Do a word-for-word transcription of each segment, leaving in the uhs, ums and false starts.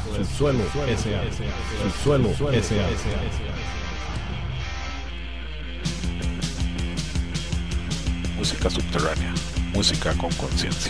Subsuelo S A. Subsuelo S A. Música subterránea, música con conciencia.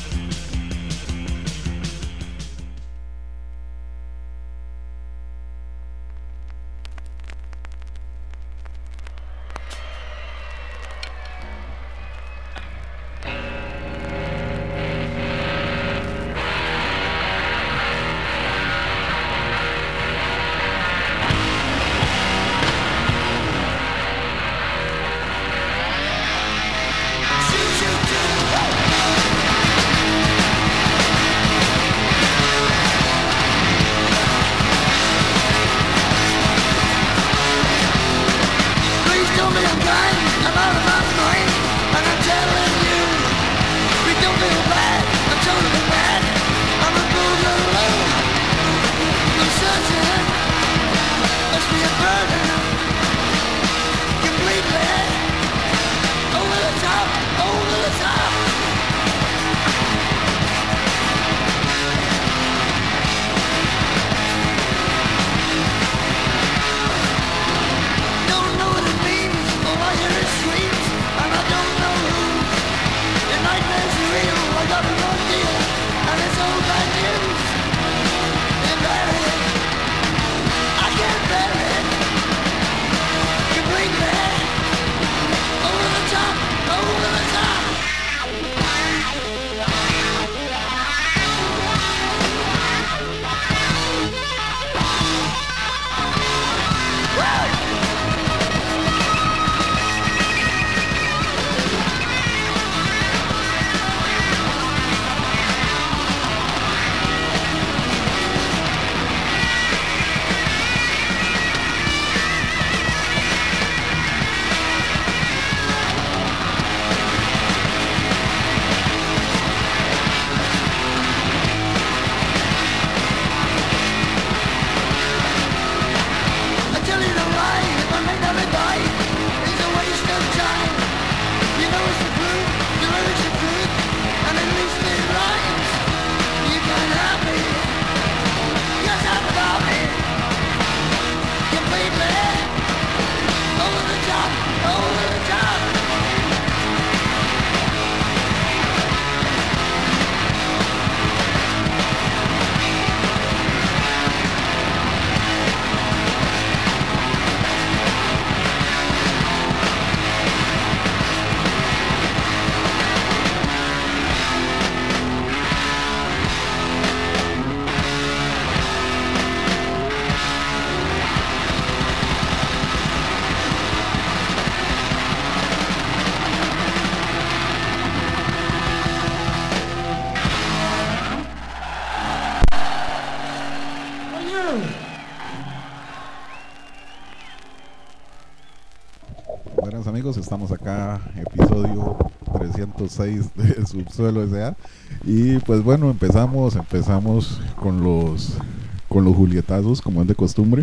Buenas amigos, estamos acá, episodio trescientos seis de Subsuelo S A. Y pues bueno, empezamos, empezamos con los con los julietazos, como es de costumbre.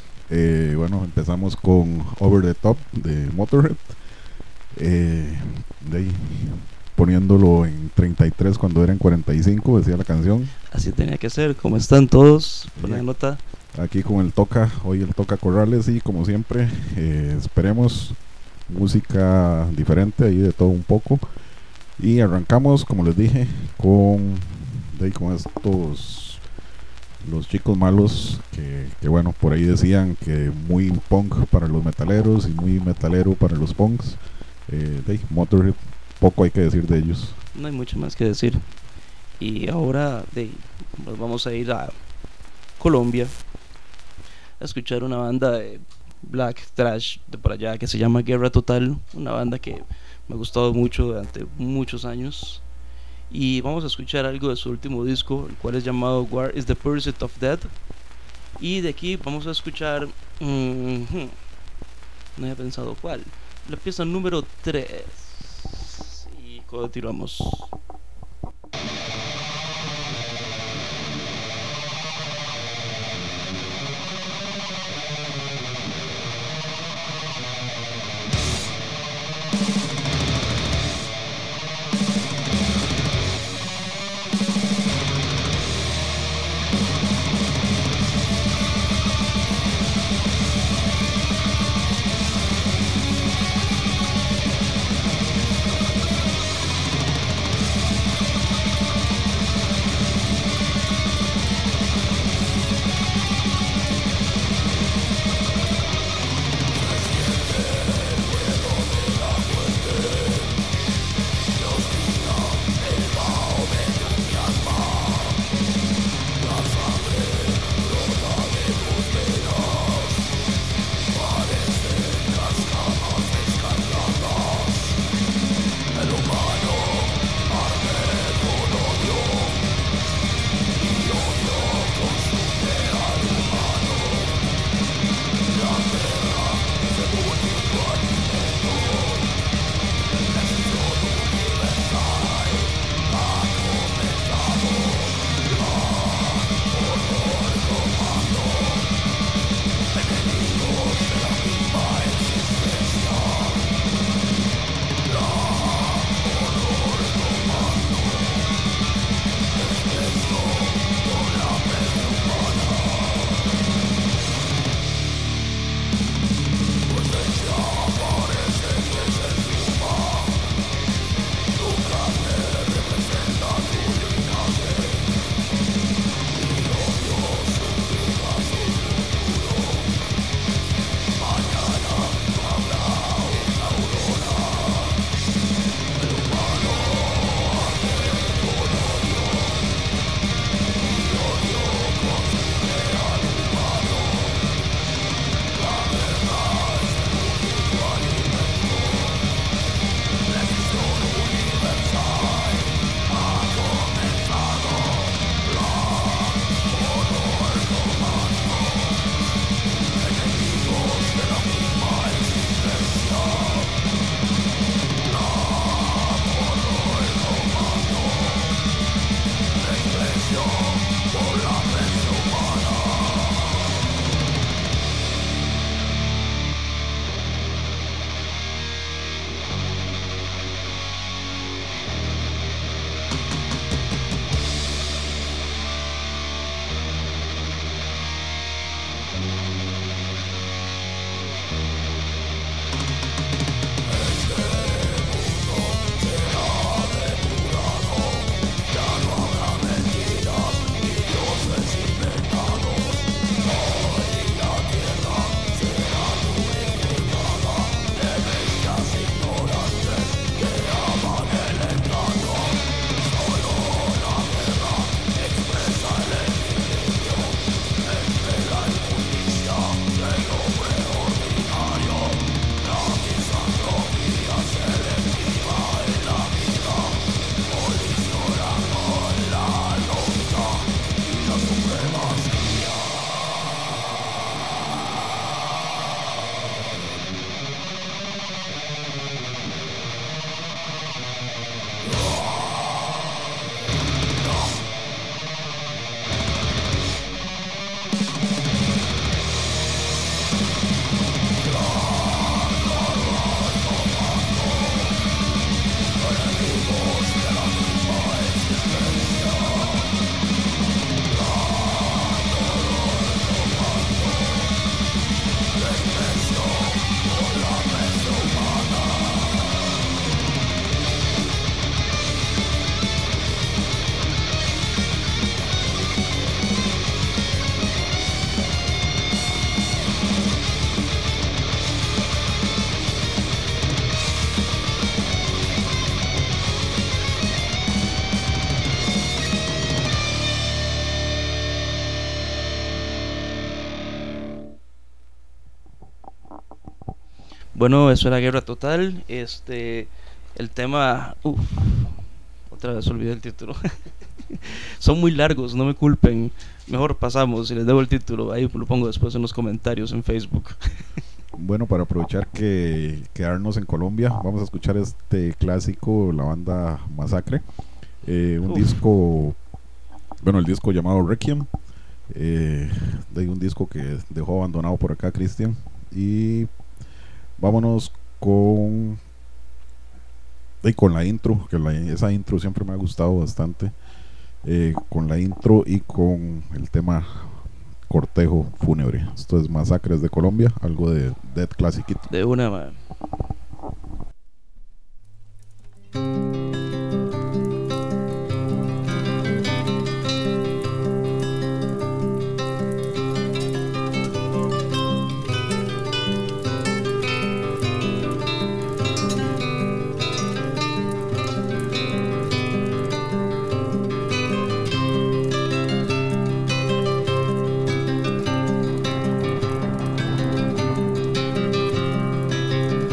Eh, bueno, empezamos con Over the Top de Motorhead, eh, de ahí, poniéndolo en treinta y tres cuando era en cuarenta y cinco, decía la canción. Así tenía que ser. ¿Cómo están todos? Buena nota. Aquí con el Toca, hoy el Toca Corrales, y como siempre, eh, esperemos música diferente, ahí de todo un poco. Y arrancamos, como les dije, con, de ahí, con estos, los Chicos Malos, que, que bueno, por ahí decían que muy punk para los metaleros y muy metalero para los punks. Eh, de ahí, Motorhead, poco hay que decir de ellos. No hay mucho más que decir. Y ahora de, nos vamos a ir a Colombia a escuchar una banda de black thrash de por allá que se llama Guerra Total, una banda que me ha gustado mucho durante muchos años. Y vamos a escuchar algo de su último disco, el cual es llamado War is the Pursuit of Death. Y de aquí vamos a escuchar, mm-hmm, no había pensado cuál, la pieza número tres. Y continuamos. Bueno, eso era Guerra Total. Este, el tema, uf, otra vez olvidé el título. Son muy largos, no me culpen. Mejor pasamos, si les debo el título, ahí lo pongo después en los comentarios en Facebook. Bueno, para aprovechar que quedarnos en Colombia, vamos a escuchar este clásico, la banda Masacre. Eh, un Uf. disco, bueno, el disco llamado Requiem. Eh, de un disco que dejó abandonado por acá Cristian. Y vámonos con y con la intro, que la, esa intro siempre me ha gustado bastante. Eh, con la intro y con el tema Cortejo Fúnebre. Esto es Masacres de Colombia, algo de Dead Classic. De una, man. Thank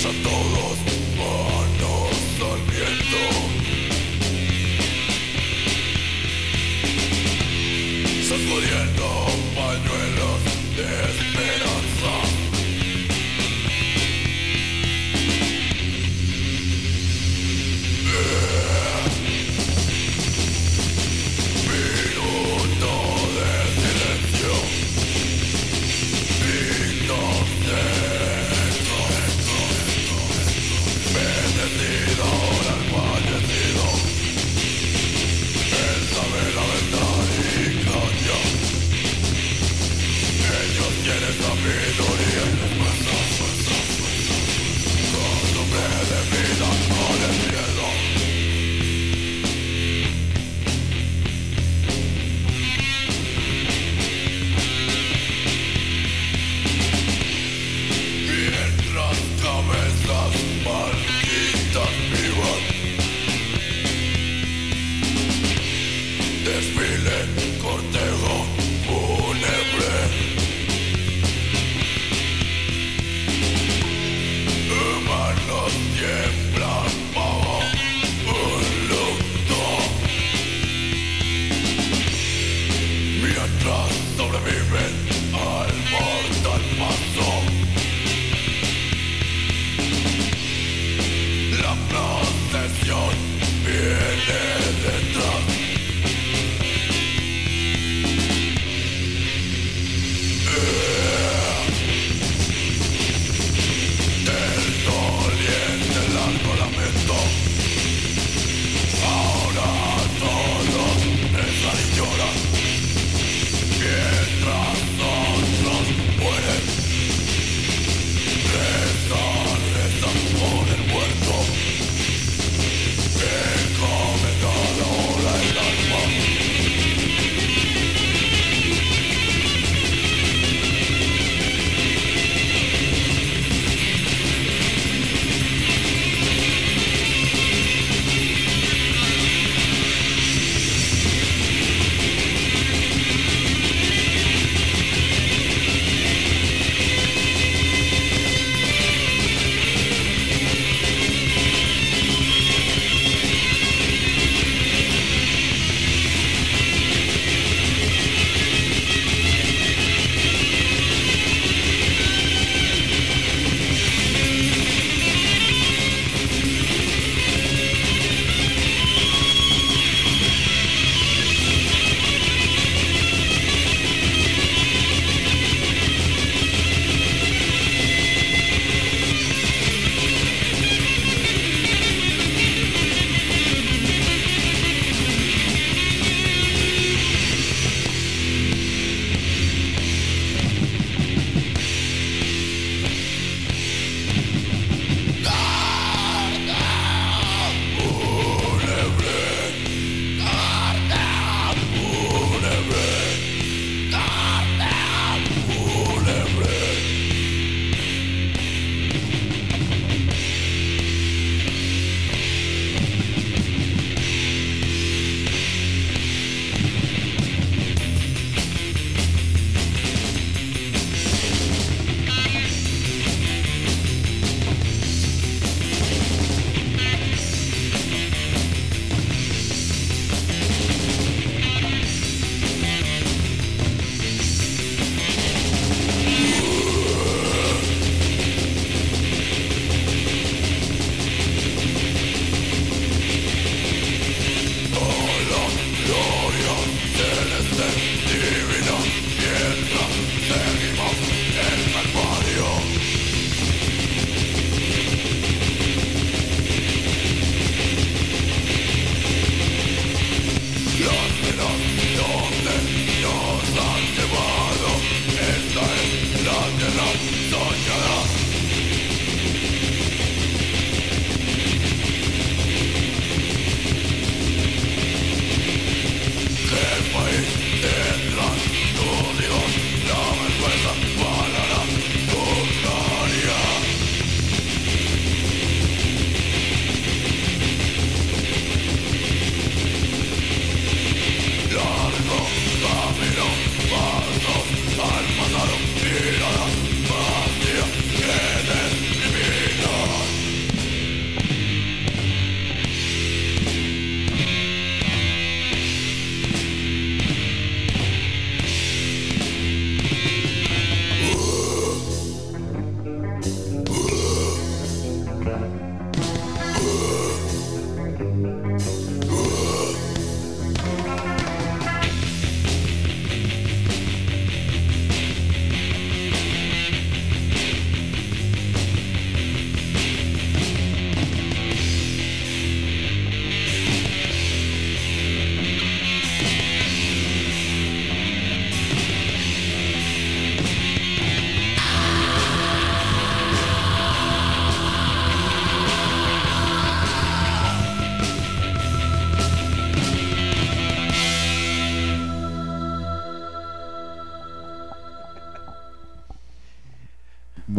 Ellos quieren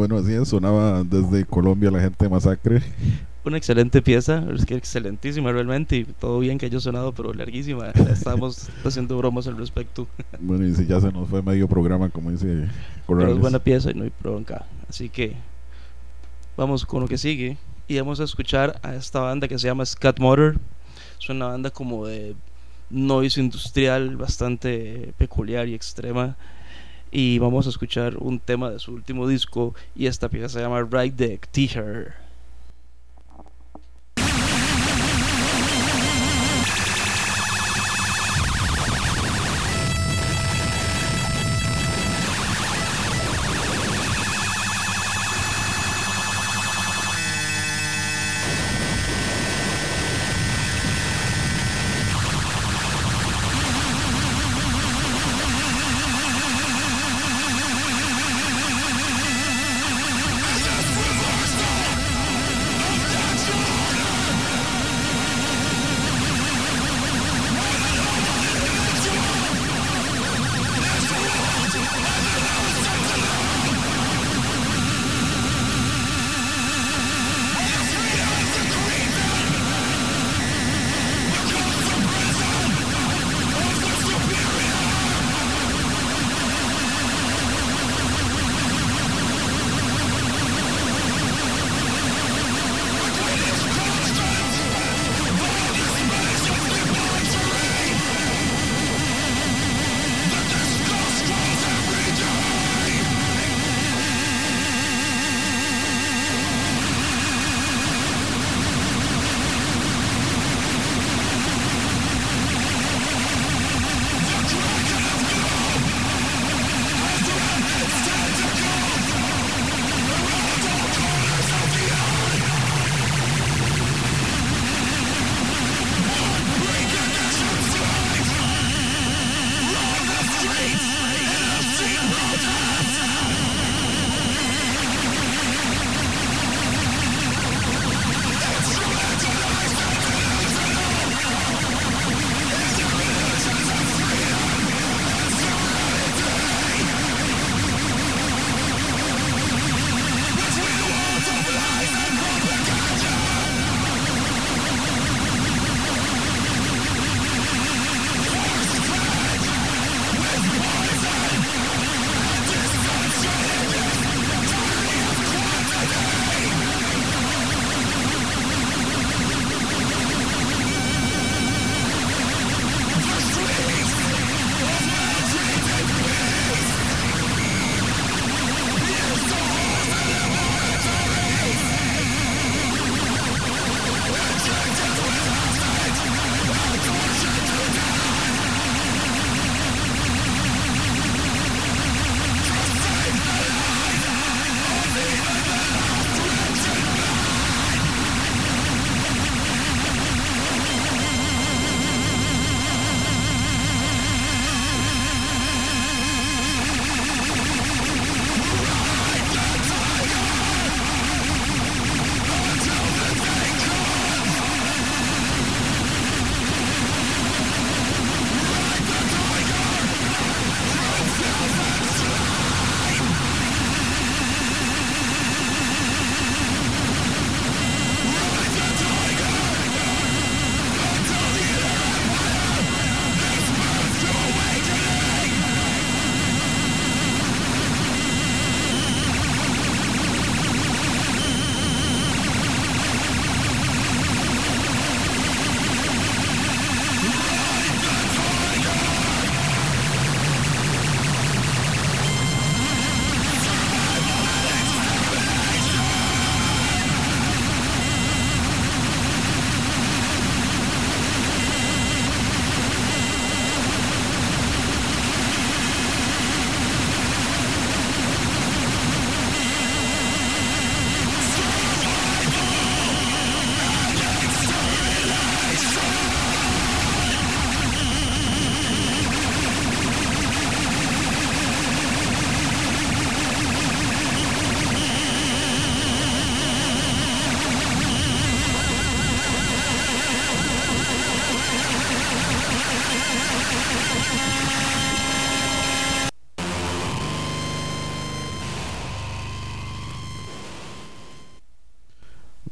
Bueno, así es, sonaba desde Colombia la gente de Masacre. Una excelente pieza, es que excelentísima realmente, y todo bien que haya sonado, pero larguísima. Estábamos haciendo bromas al respecto. Bueno, y si ya se nos fue medio programa, como dice Pero Corrales. es buena pieza y no hay bronca. Así que vamos con lo que sigue. Y vamos a escuchar a esta banda que se llama Scat Motor. Es una banda como de noise industrial bastante peculiar y extrema. Y vamos a escuchar un tema de su último disco. Y esta pieza se llama Ride the Teacher. Stop.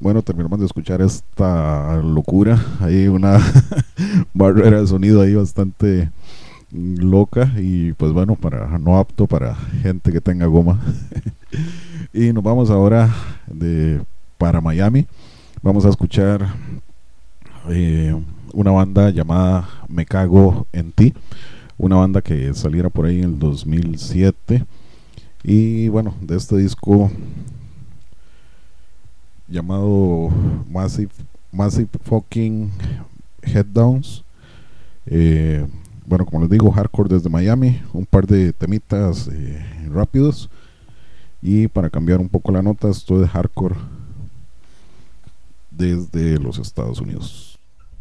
bueno, terminamos de escuchar esta locura. Hay una barrera de sonido ahí bastante loca y pues bueno, para no apto para gente que tenga goma. Y nos vamos ahora de para Miami. Vamos a escuchar eh, una banda llamada Me Cago en Ti, una banda que saliera por ahí en el dos mil siete. Y bueno, de este disco llamado Massive Massive Fucking Head-Downs, eh, bueno, como les digo, hardcore desde Miami, un par de temitas eh, rápidos. Y para cambiar un poco la nota, esto de hardcore desde los Estados Unidos.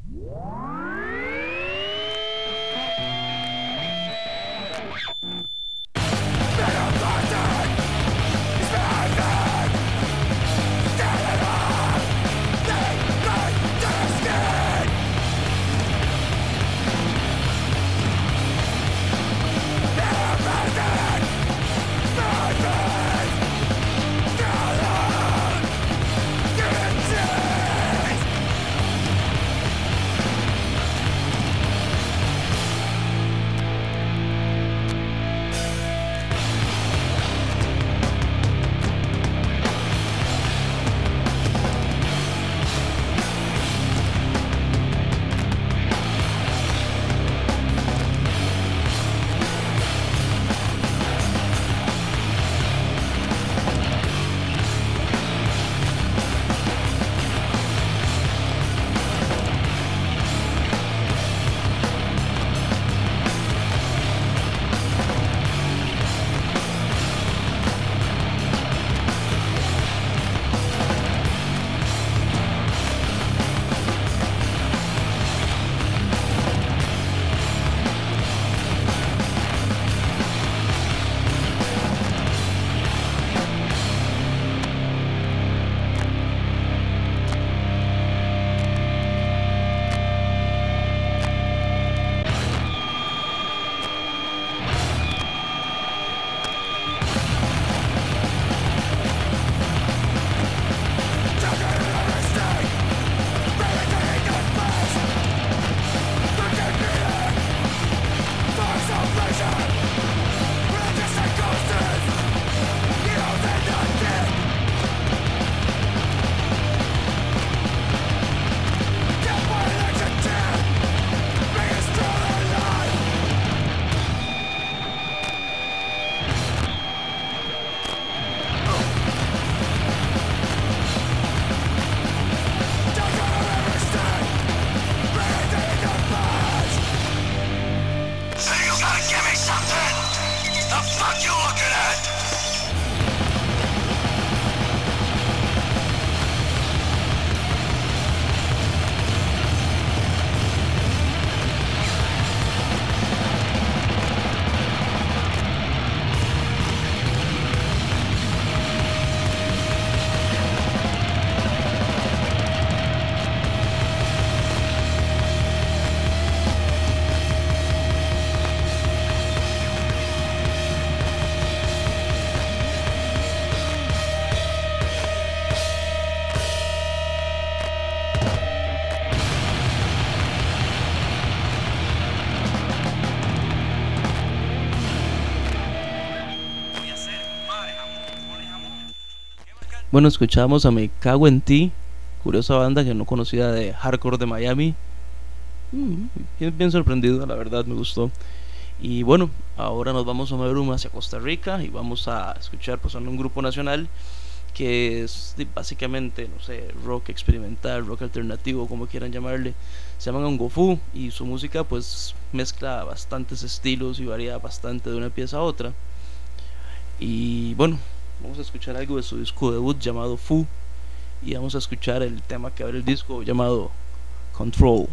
Bueno, escuchamos a Me Cago en Ti, curiosa banda que no conocía de hardcore de Miami. Mm, bien, bien sorprendido, la verdad me gustó. Y bueno, ahora nos vamos a mover hacia Costa Rica y vamos a escuchar pues a un grupo nacional que es básicamente, no sé, rock experimental, rock alternativo, como quieran llamarle. Se llaman Ongofu y su música pues mezcla bastantes estilos y varía bastante de una pieza a otra. Y bueno, vamos a escuchar algo de su disco debut llamado Fu y vamos a escuchar el tema que abre el disco llamado Control.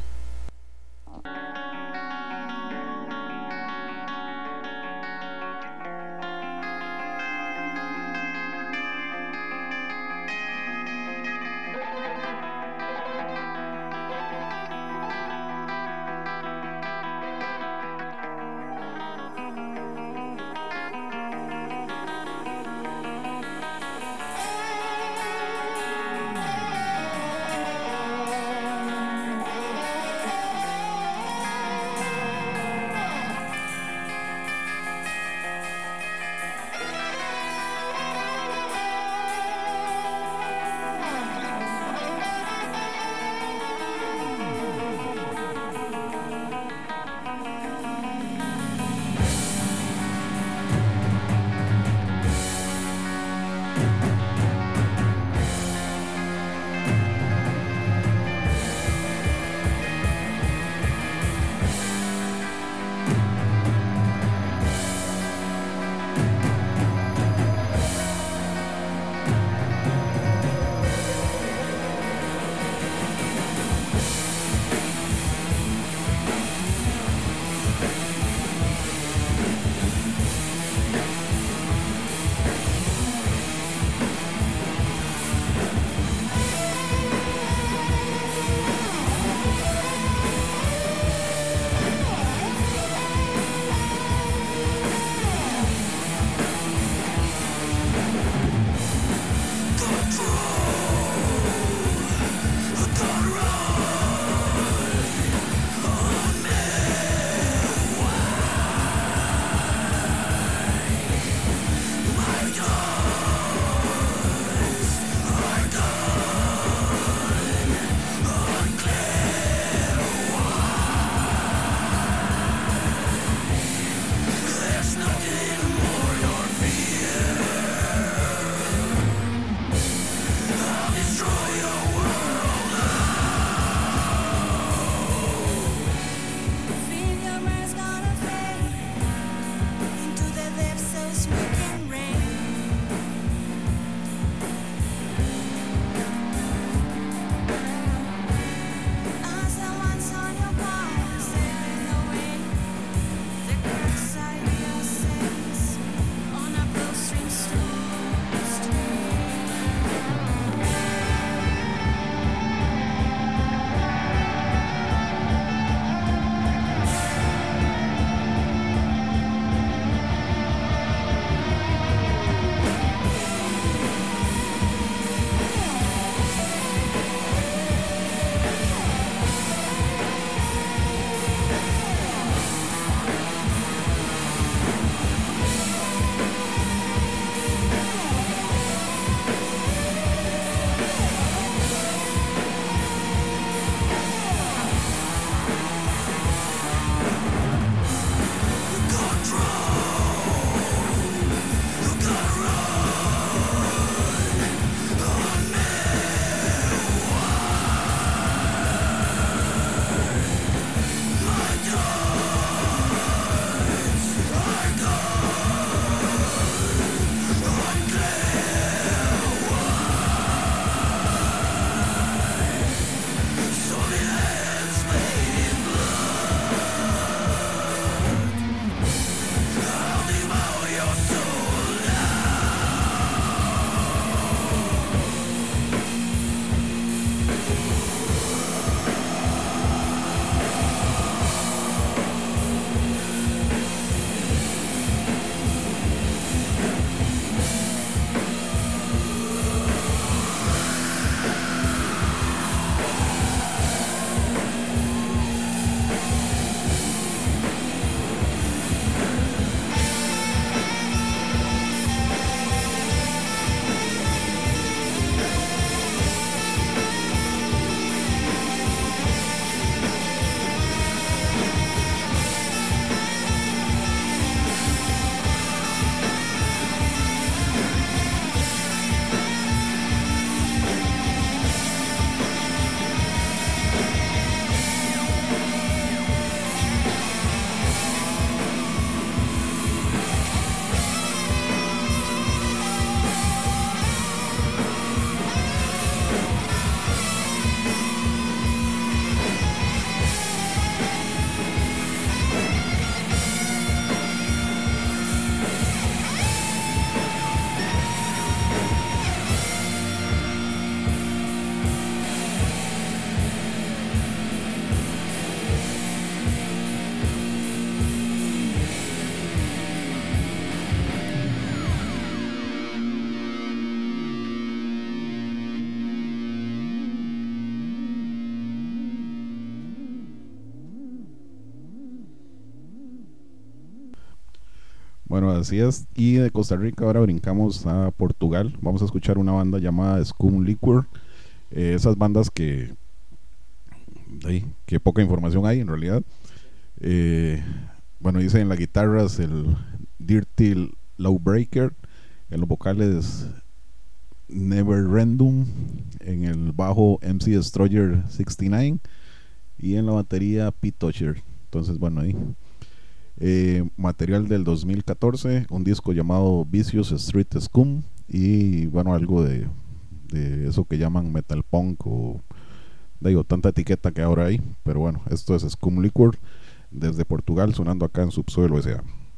Bueno, así es. Y de Costa Rica ahora brincamos a Portugal. Vamos a escuchar una banda llamada Scum Liquor. Eh, esas bandas que, ay, que poca información hay en realidad. Eh, bueno, dice en las guitarras el Dirty Lawbreaker, en los vocales Never Random, en el bajo M C Destroyer sesenta y nueve y en la batería Pete Toucher. Entonces, bueno, ahí eh, material del dos mil catorce, un disco llamado Vicious Street Scum, y bueno, algo de, de eso que llaman metal punk o digo, tanta etiqueta que ahora hay, pero bueno, esto es Scum Liquor desde Portugal, sonando acá en Subsuelo S A.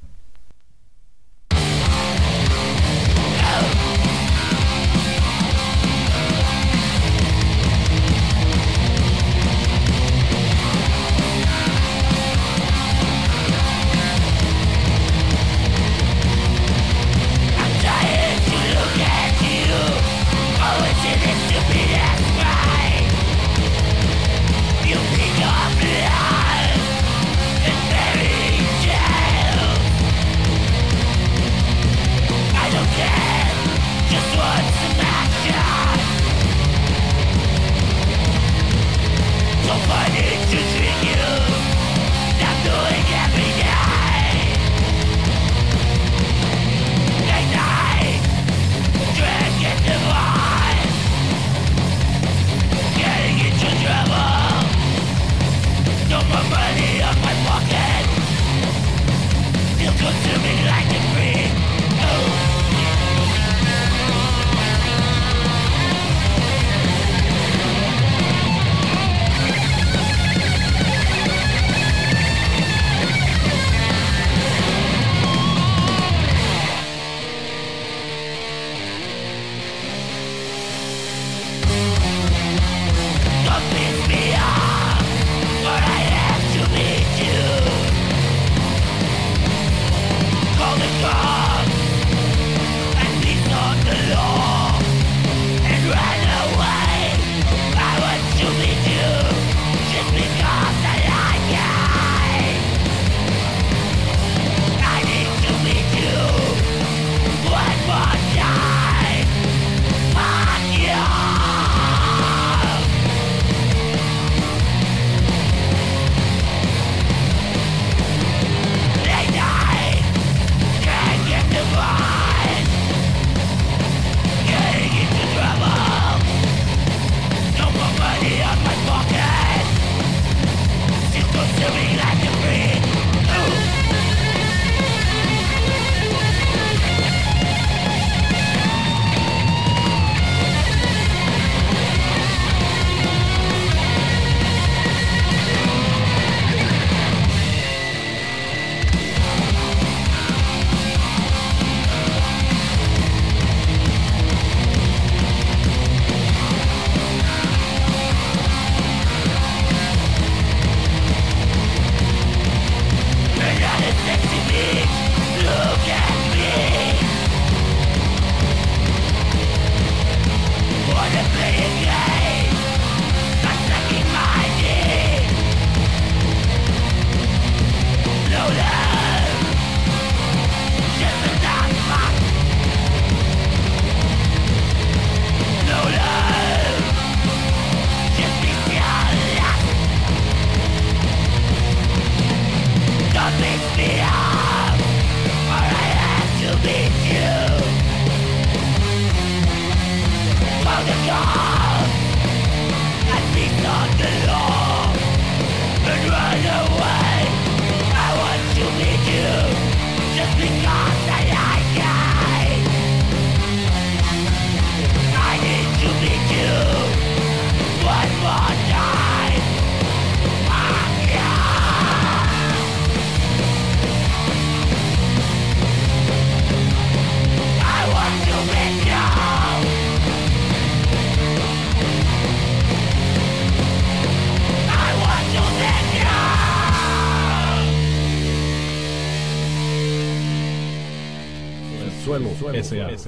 Suelo, suelo, S A.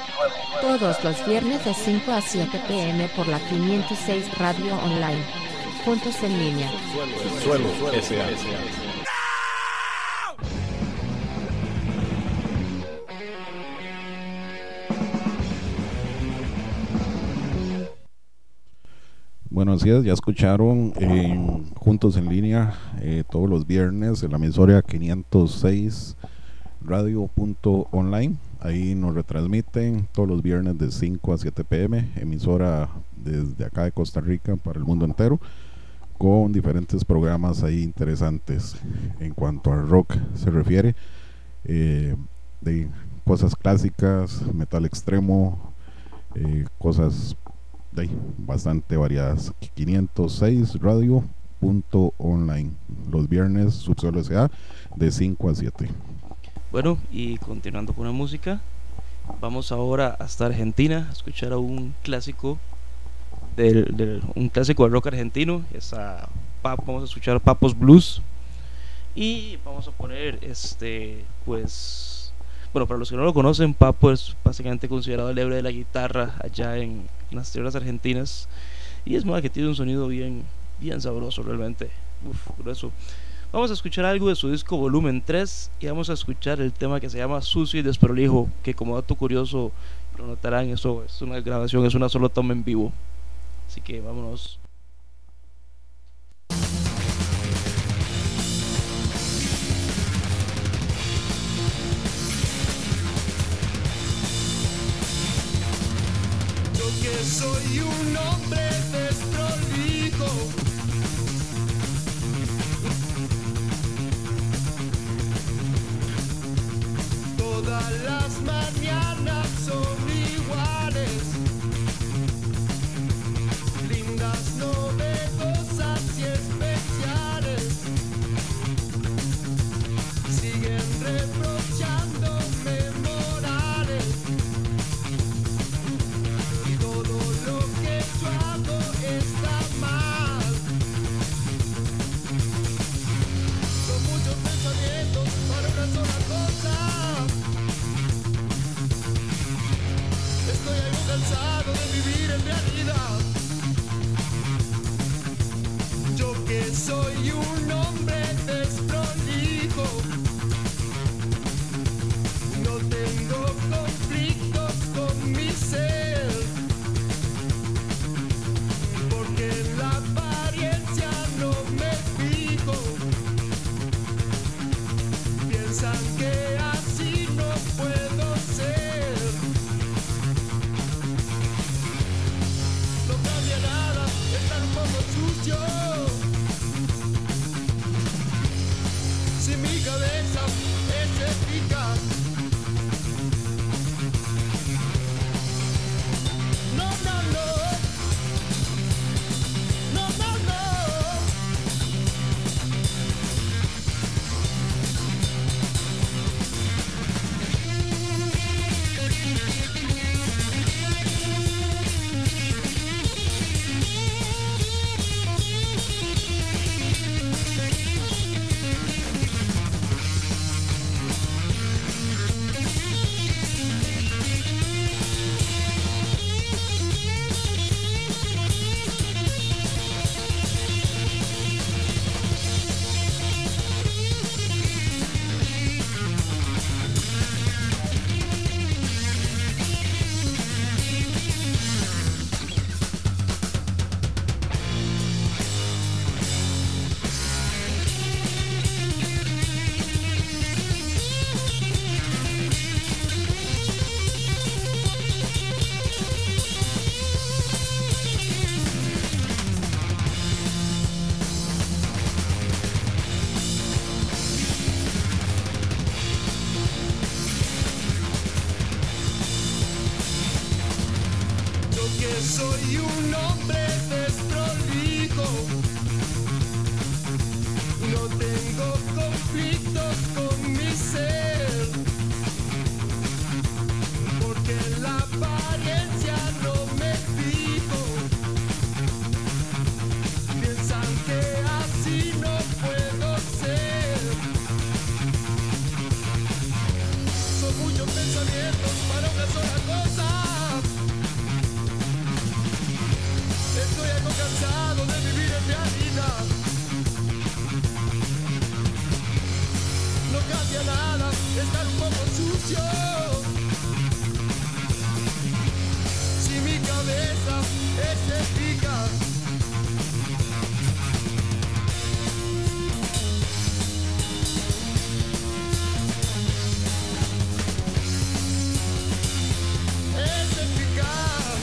Todos los viernes de cinco a siete p m por la quinientos seis Radio Online. Juntos en línea. Subsuelo S A. Bueno, así es, ya escucharon en Juntos en Línea eh, todos los viernes en la emisora quinientos seis radio punto online. Ahí nos retransmiten todos los viernes de cinco a siete pm, emisora desde acá de Costa Rica para el mundo entero, con diferentes programas ahí interesantes en cuanto al rock se refiere, eh, de cosas clásicas, metal extremo, eh, cosas de ahí, bastante variadas. quinientos seis radio punto online, los viernes Subsuelo S A de cinco a siete. Bueno, y continuando con la música, vamos ahora hasta Argentina a escuchar a un clásico del, del un clásico del rock argentino. Esa, vamos a escuchar Papos Blues y vamos a poner este, pues, bueno, para los que no lo conocen, Papo es básicamente considerado el héroe de la guitarra allá en las tierras argentinas y es más que tiene un sonido bien, bien sabroso realmente, uf, grueso. Vamos a escuchar algo de su disco Volumen tres y vamos a escuchar el tema que se llama Sucio y Desprolijo, que como dato curioso lo notarán, eso es una grabación, es una sola toma en vivo. Así que vámonos. Yo que soy un hombre desprolijo, todas las mañanas son iguales, lindas, novedosas y especiales, siguen reprochándome morales, y todo lo que yo hago está mal. Son muchos pensamientos para una sola cosa. Estoy algo cansado de vivir en realidad. Yo que soy un hombre desprolijo, no tengo conflictos con mi ser, porque en la apariencia no me fijo. Piensan que así no puedo ser. No cambia nada, estar un poco sucio. Si mi cabeza es eficaz. No, no, no. No, no, no. Soy un hombre desprolijo, no tengo conflictos con mi ser, porque en la apariencia no me fijo. Piensan que así no puedo ser. Son muchos pensamientos para una sola cosa. Estoy algo cansado de vivir en realidad. No cambia nada estar un poco sucio. Si mi cabeza es eficaz. Es eficaz.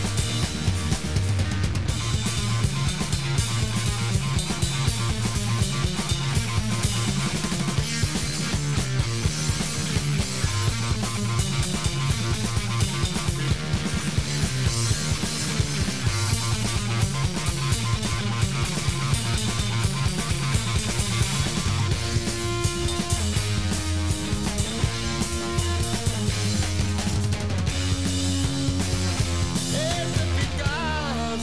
Es eficaz.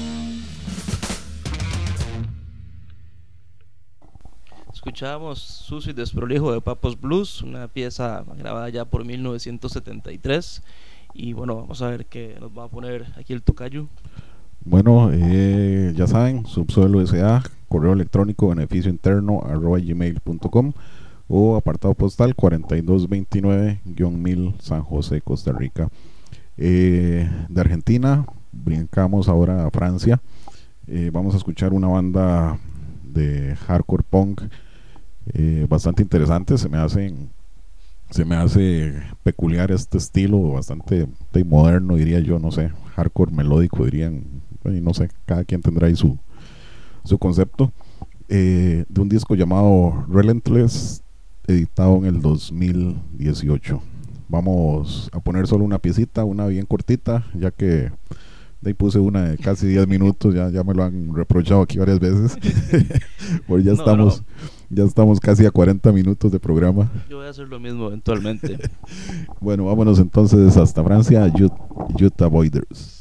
Escuchábamos Sucio y Desprolijo de Papos Blues, una pieza grabada ya por mil novecientos setenta y tres. Y bueno, vamos a ver qué nos va a poner aquí el tocayo. Bueno, eh, ya saben, Subsuelo S A, correo electrónico beneficio interno arroba gmail punto com o apartado postal cuarenta y dos veintinueve mil San José, Costa Rica. Eh, de Argentina brincamos ahora a Francia. Eh, vamos a escuchar una banda de hardcore punk eh, bastante interesante. Se me hacen se me hace peculiar este estilo, bastante de moderno, diría yo, no sé, hardcore melódico, dirían, y no sé, cada quien tendrá ahí su, su concepto, eh, de un disco llamado Relentless, editado en el dos mil dieciocho. Vamos a poner solo una piecita, una bien cortita, ya que de ahí puse una de casi diez minutos, ya, ya me lo han reprochado aquí varias veces. Pues ya No, estamos no. ya estamos casi a cuarenta minutos de programa. Yo voy a hacer lo mismo eventualmente. Bueno, vámonos entonces hasta Francia, Ut- Utah Voiders.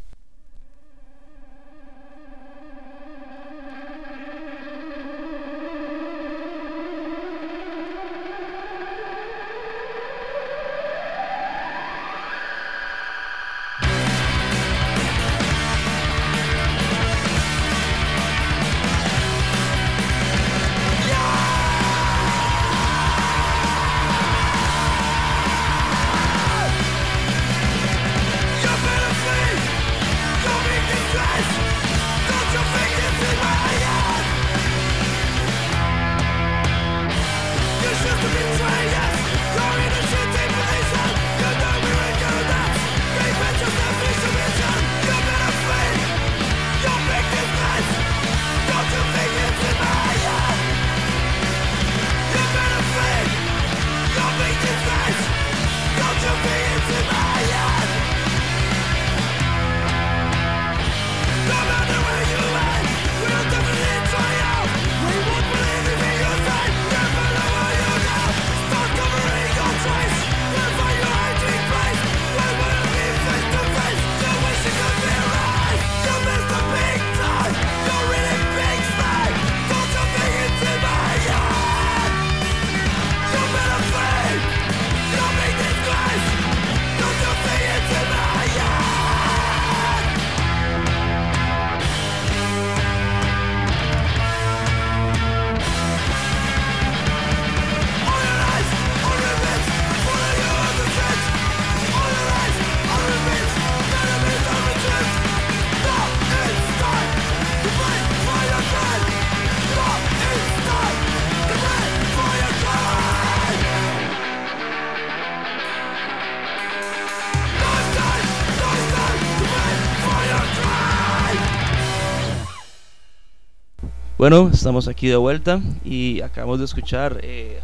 Bueno, estamos aquí de vuelta y acabamos de escuchar eh,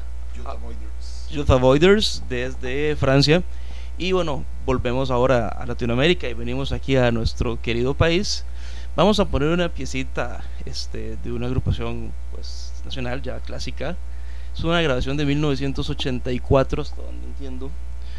Youth Avoiders desde Francia. Y bueno, volvemos ahora a Latinoamérica y venimos aquí a nuestro querido país. Vamos a poner una piecita este, de una agrupación pues, nacional ya clásica. Es una grabación de mil novecientos ochenta y cuatro, hasta donde entiendo.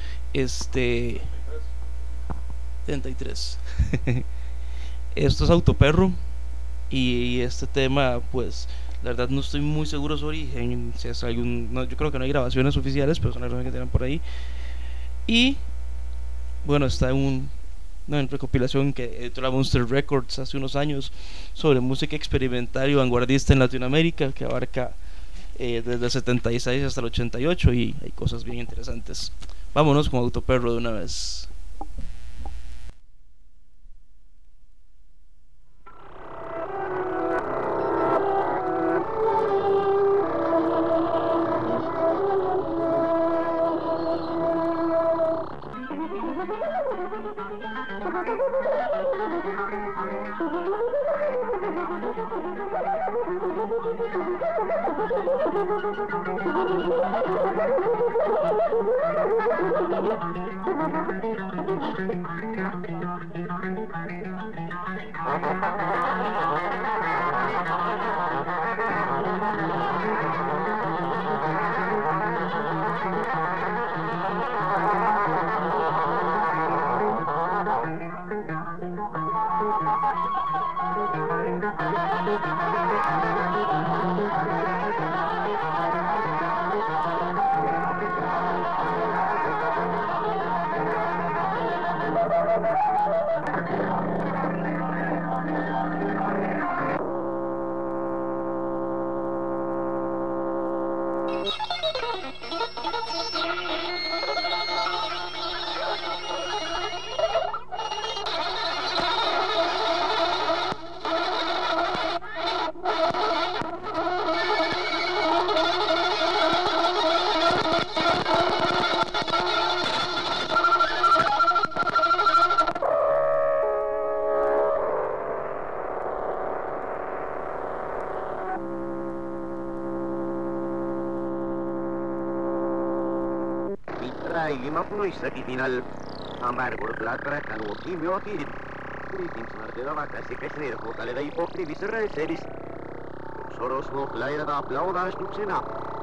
Este. treinta y tres. Esto es Autoperro. Y este tema, pues, la verdad no estoy muy seguro de su origen. Si es algún, no, yo creo que no hay grabaciones oficiales, pero son las que tienen por ahí. Y bueno, está en un una recopilación que editó la Monster Records hace unos años sobre música experimental y vanguardista en Latinoamérica, que abarca eh, desde el setenta y seis hasta el ochenta y ocho, y hay cosas bien interesantes. Vámonos con Autoperro de una vez. Issakin final amargur latratan uokimiotin. Yritin snartida vakasi kesneer vokaleda hipokrivis räiseris. Soros voklaida aplaudastuksena.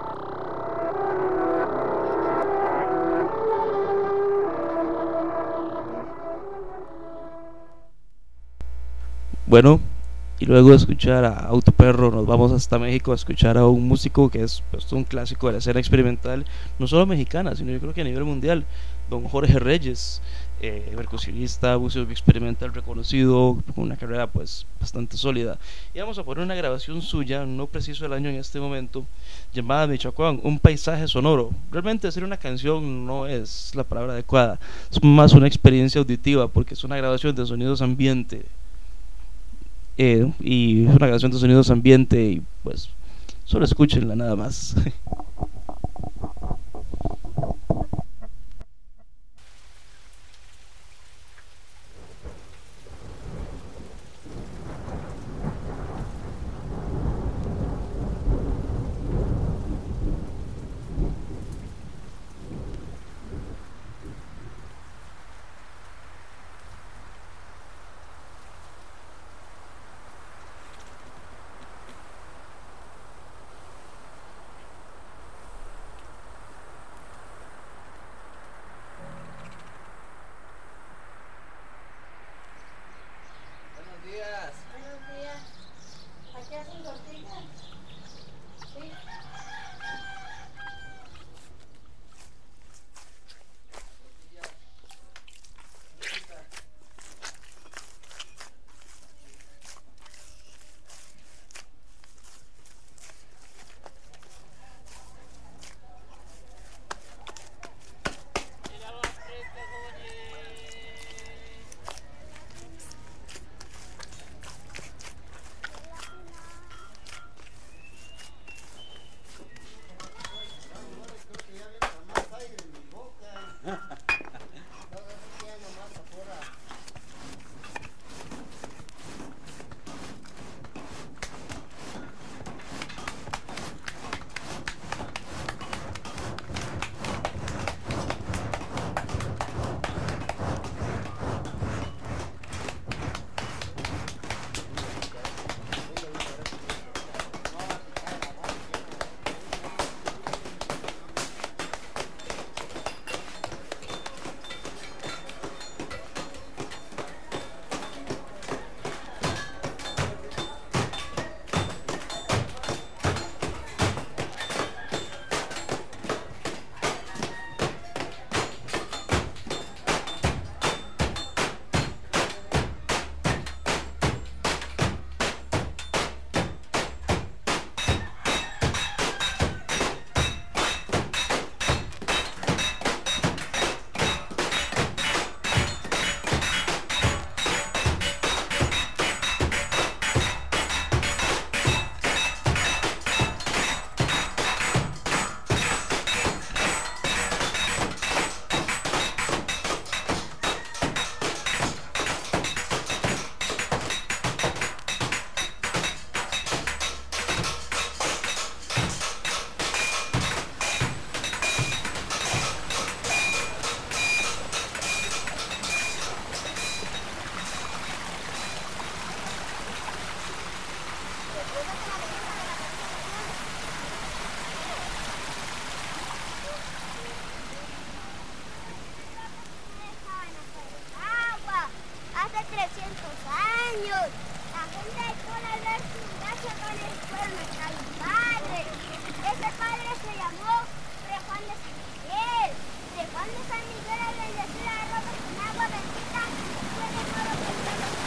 Bueno, y luego de escuchar a Autoperro nos vamos hasta México a escuchar a un músico que es pues, un clásico de la escena experimental, no solo mexicana, sino yo creo que a nivel mundial, don Jorge Reyes, eh, percusionista, músico experimental reconocido, con una carrera pues bastante sólida. Y vamos a poner una grabación suya, no preciso el año en este momento, llamada Michoacán, un paisaje sonoro. Realmente decir una canción no es la palabra adecuada, es más una experiencia auditiva, porque es una grabación de sonidos ambiente. Eh, y es una grabación de sonidos ambiente y pues solo escúchenla nada más. Dios. La gente pone a ver su gracia con el pueblo, al Padre. Ese Padre se llamó Fray Juan de San Miguel. Fray Juan de San Miguel al bendecir las rocas con agua bendita, tiene todo pensado en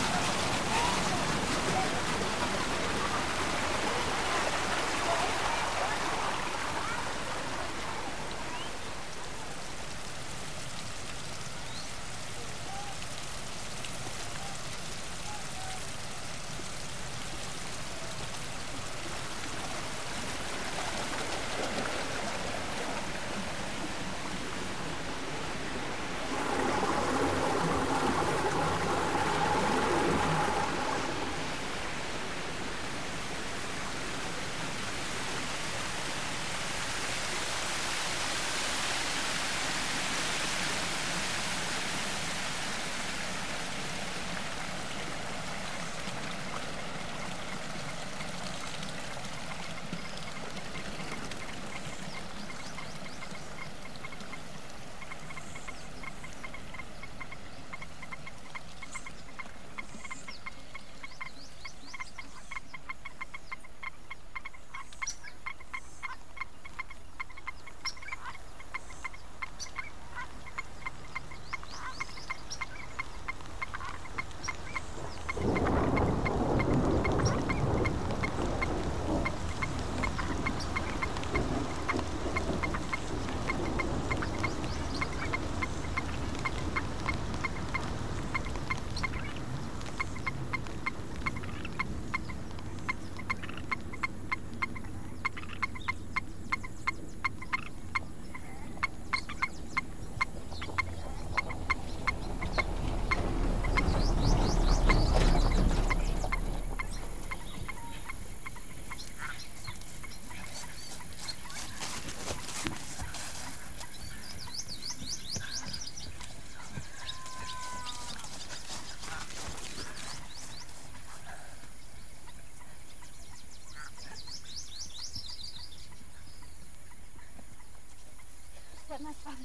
más padre.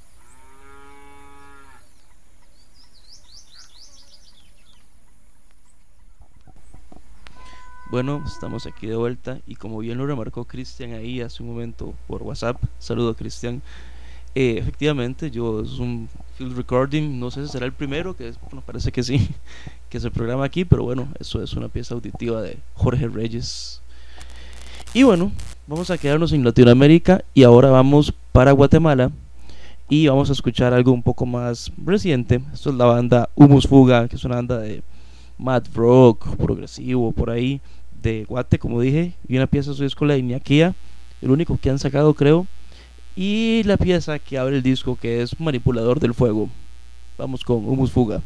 Bueno, estamos aquí de vuelta y como bien lo remarcó Cristian ahí hace un momento por WhatsApp, saludo a Cristian. Eh, efectivamente, yo es un field recording, no sé si será el primero, que bueno, parece que sí, que se programa aquí, pero bueno, eso es una pieza auditiva de Jorge Reyes. Y bueno, vamos a quedarnos en Latinoamérica y ahora vamos para Guatemala y vamos a escuchar algo un poco más reciente. Esto es la banda Humus Fuga, que es una banda de mad rock, progresivo, por ahí, de Guate, como dije, y una pieza de su disco La Iñaquía, el único que han sacado, creo, y la pieza que abre el disco, que es Manipulador del Fuego. Vamos con Humus Fuga.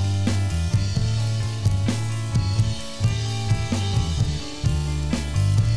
Thank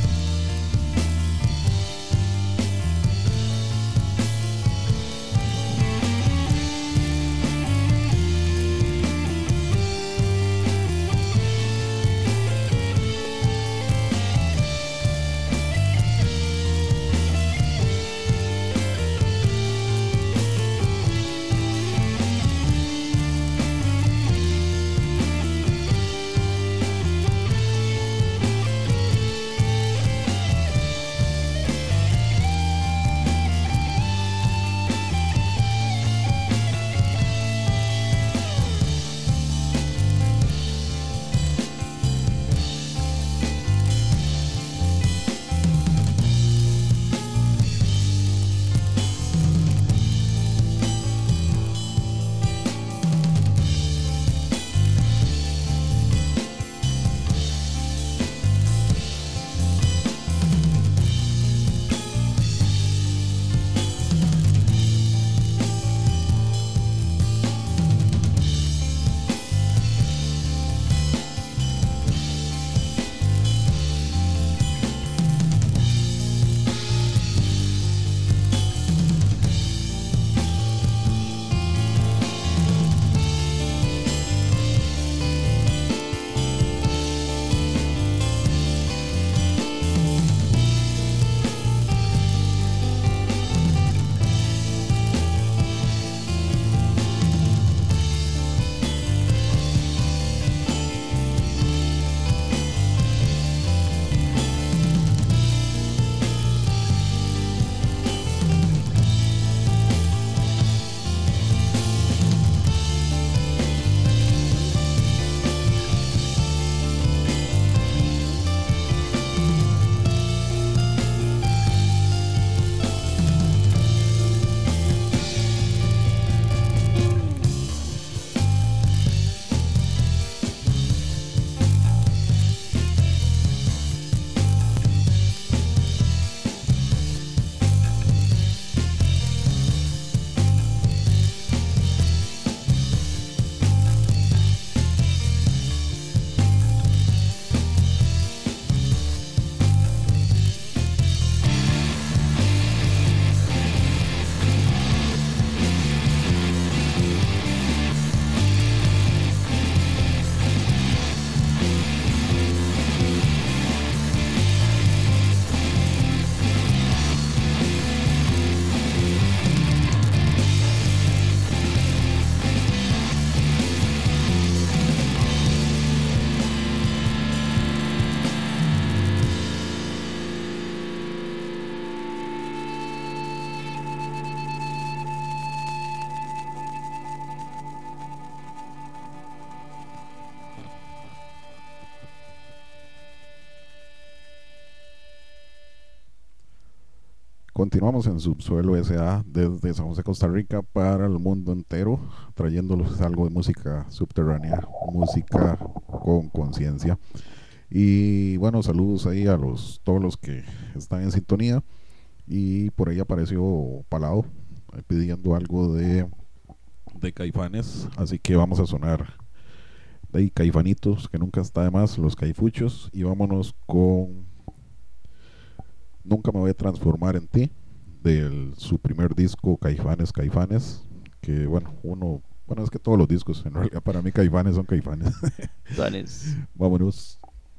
Continuamos en Subsuelo S A desde San José, Costa Rica, para el mundo entero, trayéndoles algo de música subterránea, música con conciencia. Y bueno, saludos ahí a los todos los que están en sintonía. Y por ahí apareció Palado eh, pidiendo algo de, de Caifanes, así que vamos a sonar de Caifanitos, que nunca está de más, los Caifuchos, y vámonos con Nunca me voy a transformar en ti, de su primer disco Caifanes, Caifanes, que bueno, uno, bueno, es que todos los discos, en realidad para mí Caifanes son Caifanes. Danes. Vámonos.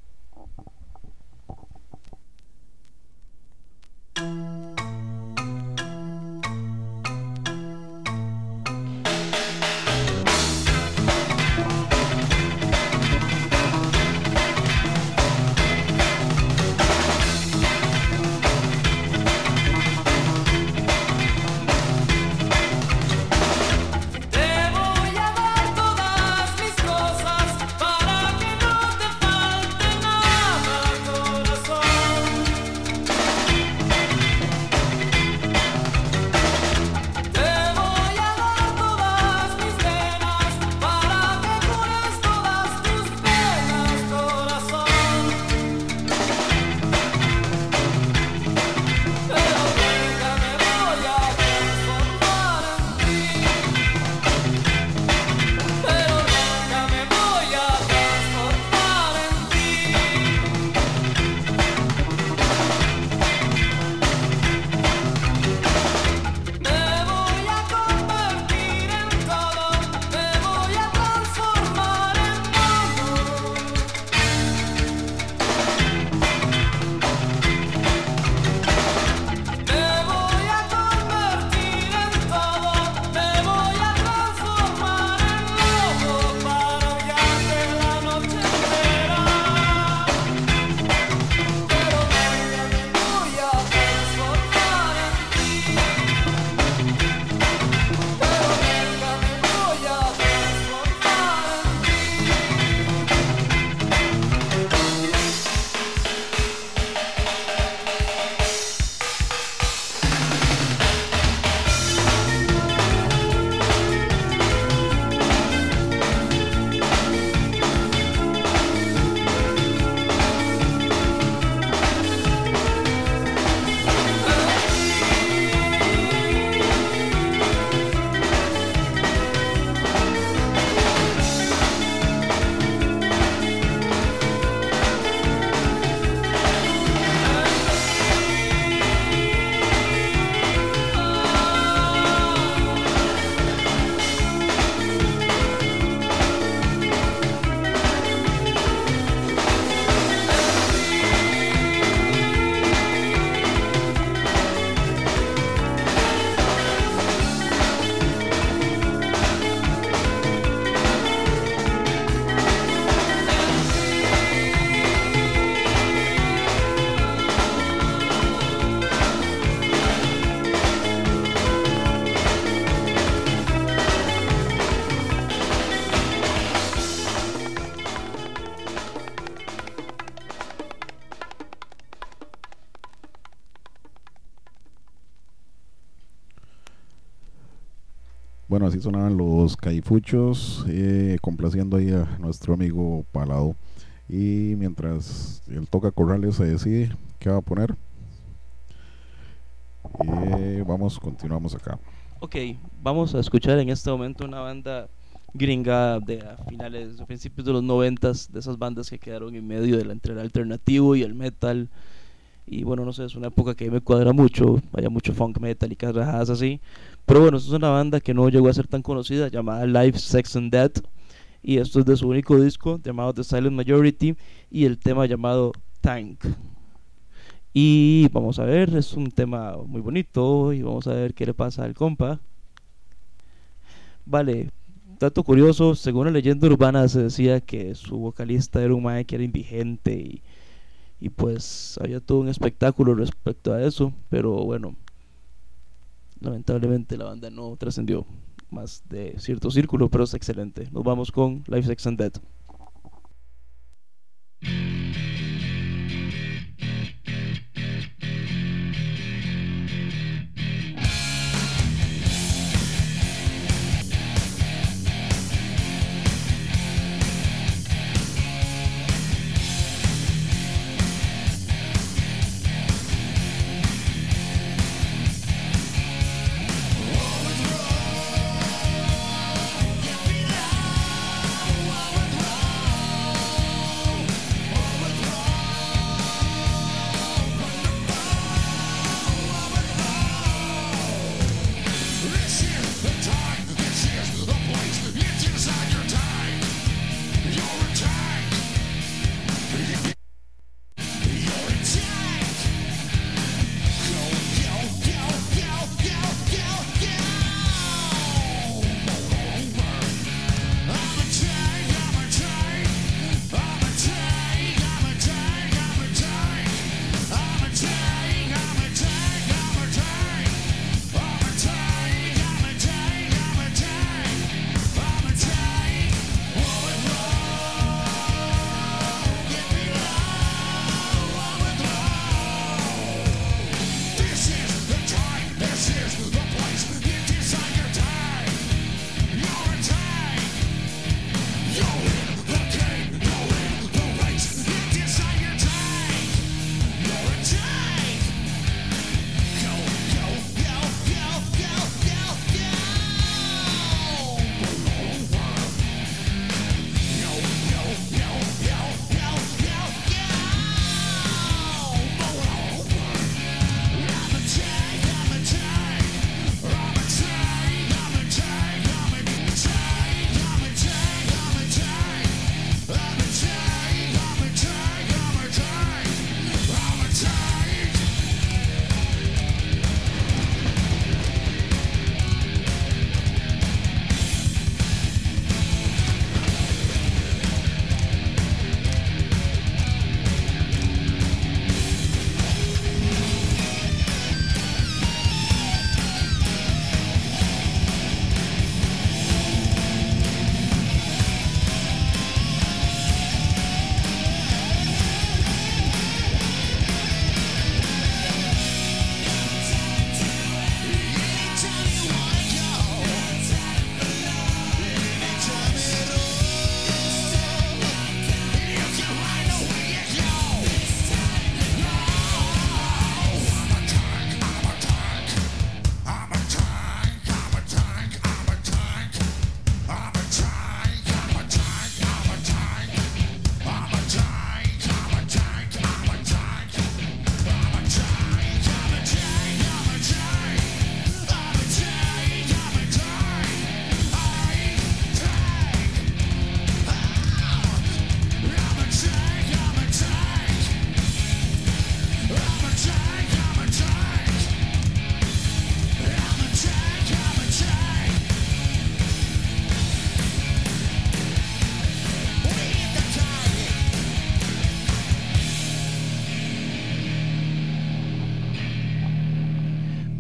Bueno, así sonaban los Caifuchos, eh, complaciendo ahí a nuestro amigo Palado. Y mientras el toca corrales se decide qué va a poner, eh, vamos, continuamos acá. Ok, vamos a escuchar en este momento una banda gringa de a finales, a principios de los noventas, de esas bandas que quedaron en medio de la, entre el alternativo y el metal. Y bueno, no sé, es una época que me cuadra mucho, vaya mucho funk metal y carajadas así. Pero bueno, esto es una banda que no llegó a ser tan conocida, llamada Life, Sex and Death. Y esto es de su único disco, llamado The Silent Majority, y el tema llamado Tank. Y vamos a ver, es un tema muy bonito, y vamos a ver qué le pasa al compa. Vale, dato curioso, según la leyenda urbana se decía que su vocalista era un mae que era indigente y... y pues había todo un espectáculo respecto a eso, pero bueno, lamentablemente la banda no trascendió más de cierto círculo, pero es excelente. Nos vamos con Life, Sex and Death.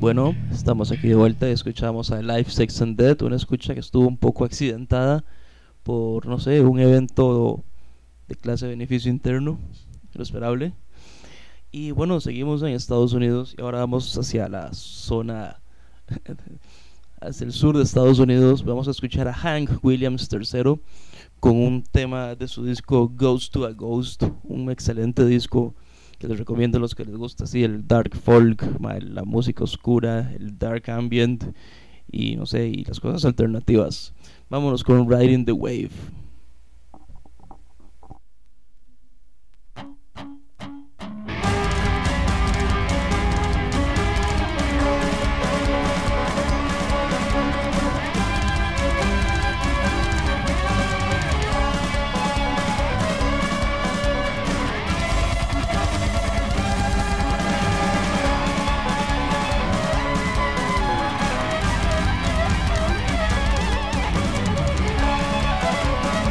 Bueno, estamos aquí de vuelta y escuchamos a Life, Sex and Death, una escucha que estuvo un poco accidentada por, no sé, un evento de clase de beneficio interno, lo esperable. Y bueno, seguimos en Estados Unidos y ahora vamos hacia la zona, hacia el sur de Estados Unidos. Vamos a escuchar a Hank Williams tercero con un tema de su disco Ghost to a Ghost, un excelente disco que les recomiendo a los que les gusta así el dark folk, la música oscura, el dark ambient y no sé, y las cosas alternativas. Vámonos con Riding the Wave. Thank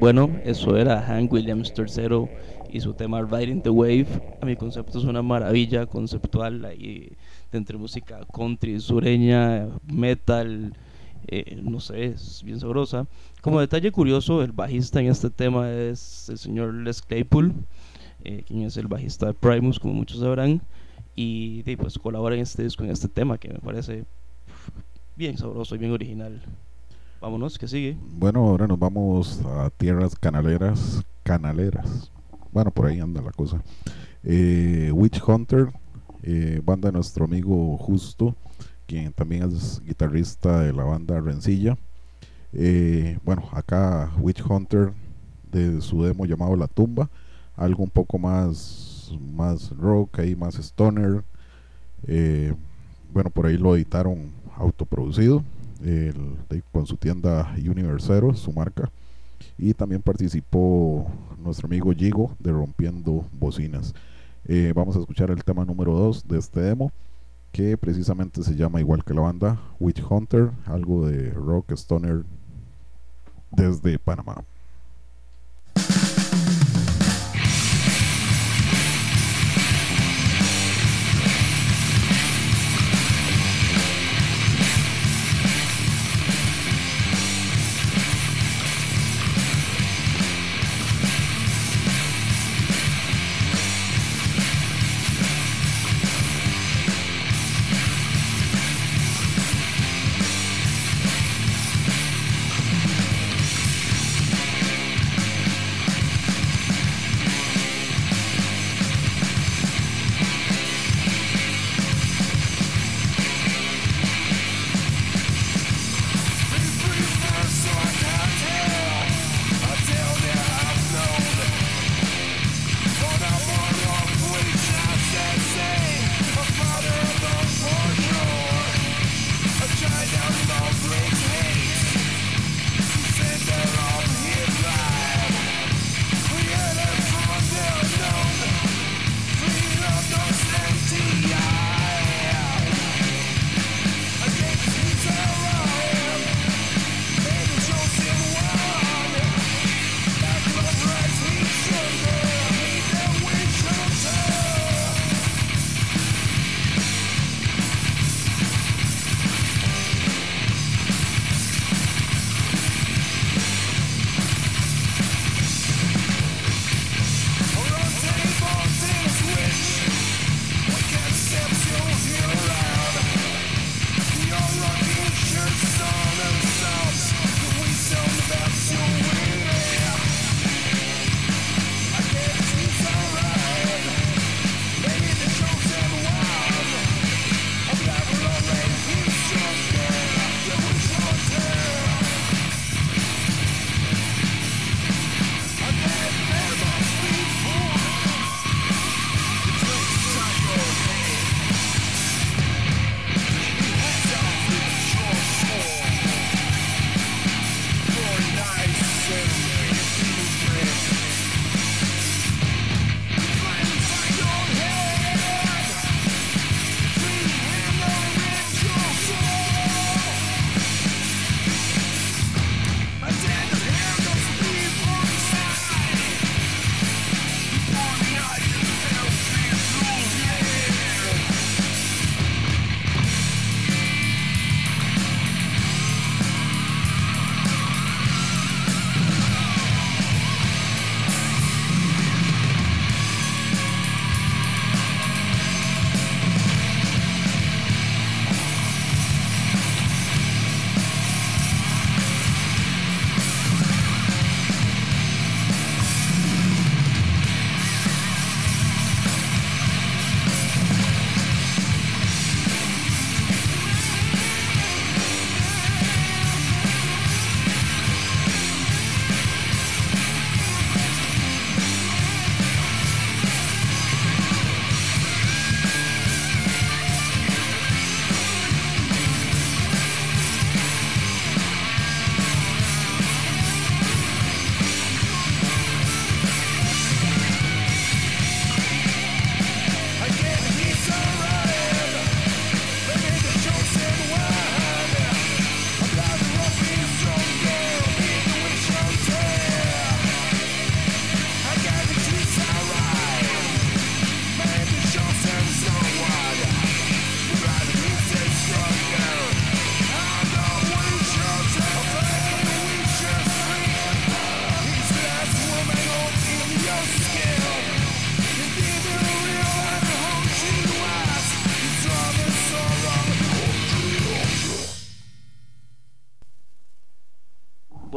Bueno, eso era Hank Williams tercero y su tema Riding the Wave. A mi concepto es una maravilla conceptual ahí de entre música country, sureña, metal, eh, no sé, es bien sabrosa. Como detalle curioso, el bajista en este tema es el señor Les Claypool, eh, quien es el bajista de Primus, como muchos sabrán, y, y pues colabora en este disco, en este tema que me parece bien sabroso y bien original. Vámonos, que sigue. Bueno, ahora nos vamos a tierras canaleras, canaleras. Bueno, por ahí anda la cosa. Eh, Witch Hunter, eh, banda de nuestro amigo Justo, quien también es guitarrista de la banda Rencilla. Eh, bueno, acá Witch Hunter, de su demo llamado La Tumba, algo un poco más, más rock, ahí más stoner. Eh, bueno, por ahí lo editaron autoproducido. El, de, con su tienda Universero, su marca, y también participó nuestro amigo Gigo de Rompiendo Bocinas. Eh, vamos a escuchar el tema número dos de este demo, que precisamente se llama igual que la banda, Witch Hunter, algo de rock stoner desde Panamá. We'll be right back.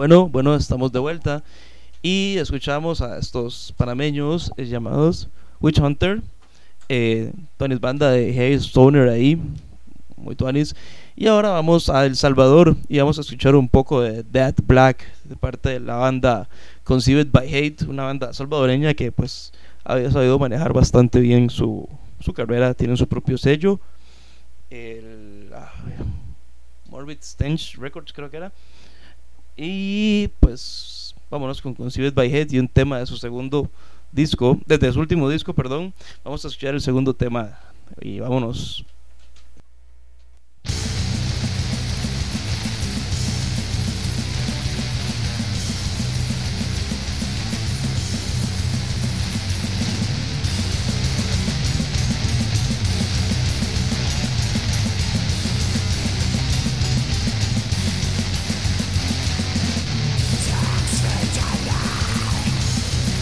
Bueno, bueno, estamos de vuelta y escuchamos a estos panameños eh, llamados Witch Hunter, eh, Tuanis banda de Heavy Stoner ahí, muy tuanis. Y ahora vamos a El Salvador y vamos a escuchar un poco de Dead Black de parte de la banda Conceived by Hate, una banda salvadoreña que pues había sabido manejar bastante bien su, su carrera, tienen su propio sello, el ah, Morbid Stench Records creo que era. Y pues vámonos con Conceived by Hate y un tema de su segundo disco, desde su último disco, perdón. Vamos a escuchar el segundo tema y vámonos.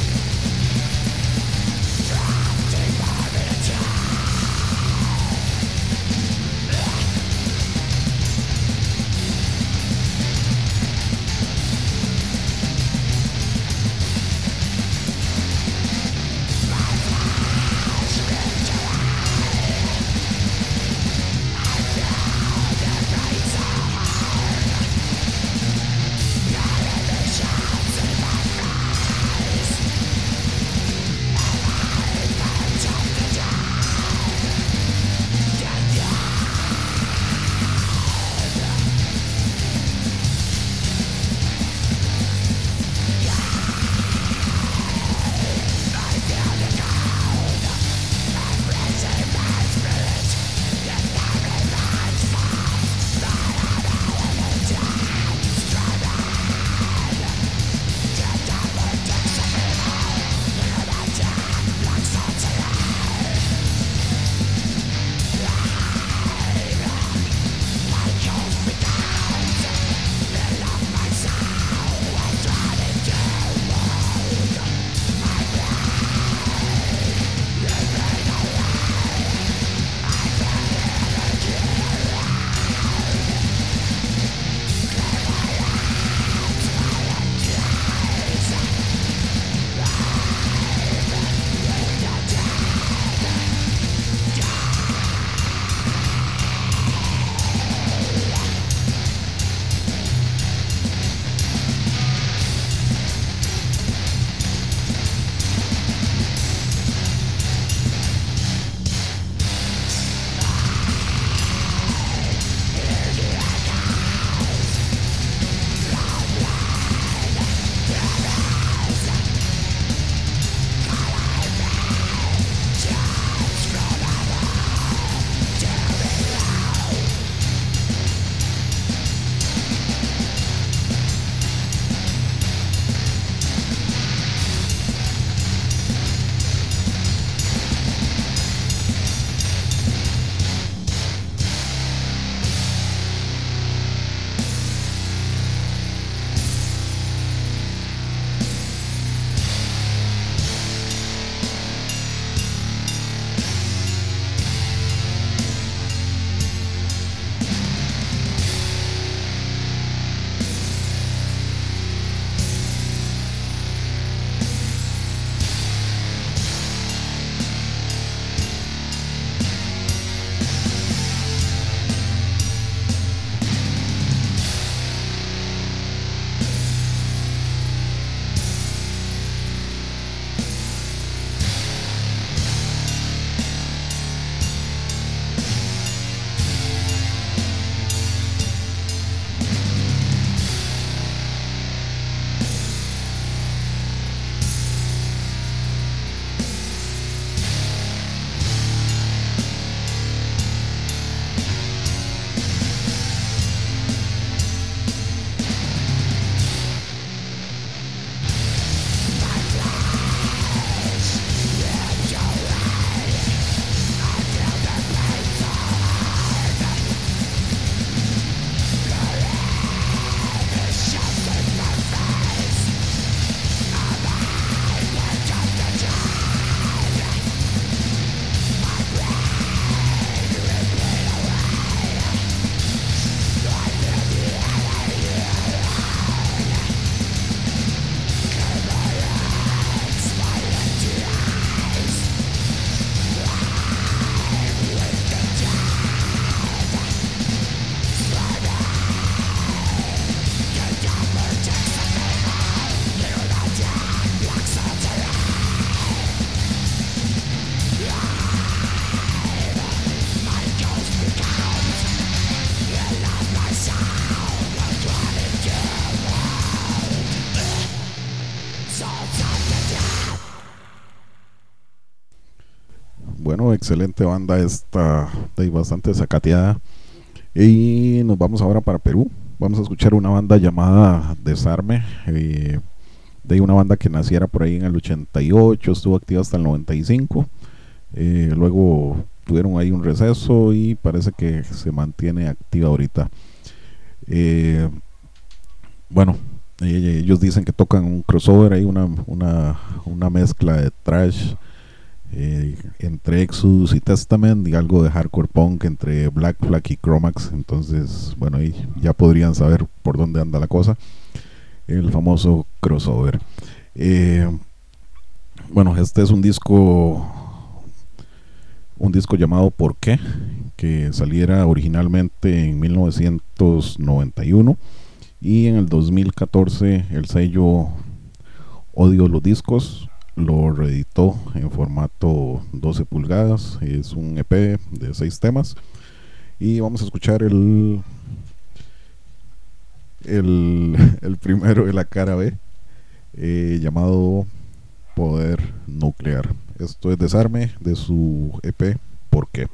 Thank Bueno, excelente banda esta, de bastante zacateada. Y nos vamos ahora para Perú. Vamos a escuchar una banda llamada Desarme, eh, de una banda que naciera por ahí en el ochenta y ocho, estuvo activa hasta el noventa y cinco. Eh, luego tuvieron ahí un receso y parece que se mantiene activa ahorita. Eh, bueno, eh, ellos dicen que tocan un crossover, hay una, una, una mezcla de thrash eh, entre Exodus y Testament y algo de hardcore punk entre Black Flag y Chromax. Entonces, bueno, ahí ya podrían saber por dónde anda la cosa, el famoso crossover. Eh, bueno, este es un disco un disco llamado ¿Por qué?, que saliera originalmente en mil novecientos noventa y uno, y en el dos mil catorce el sello Odio los Discos lo reeditó en formato doce pulgadas. Es un E P de seis temas y vamos a escuchar el el, el primero de la cara B, eh, llamado Poder Nuclear. Esto es Desarme, de su E P ¿Por qué?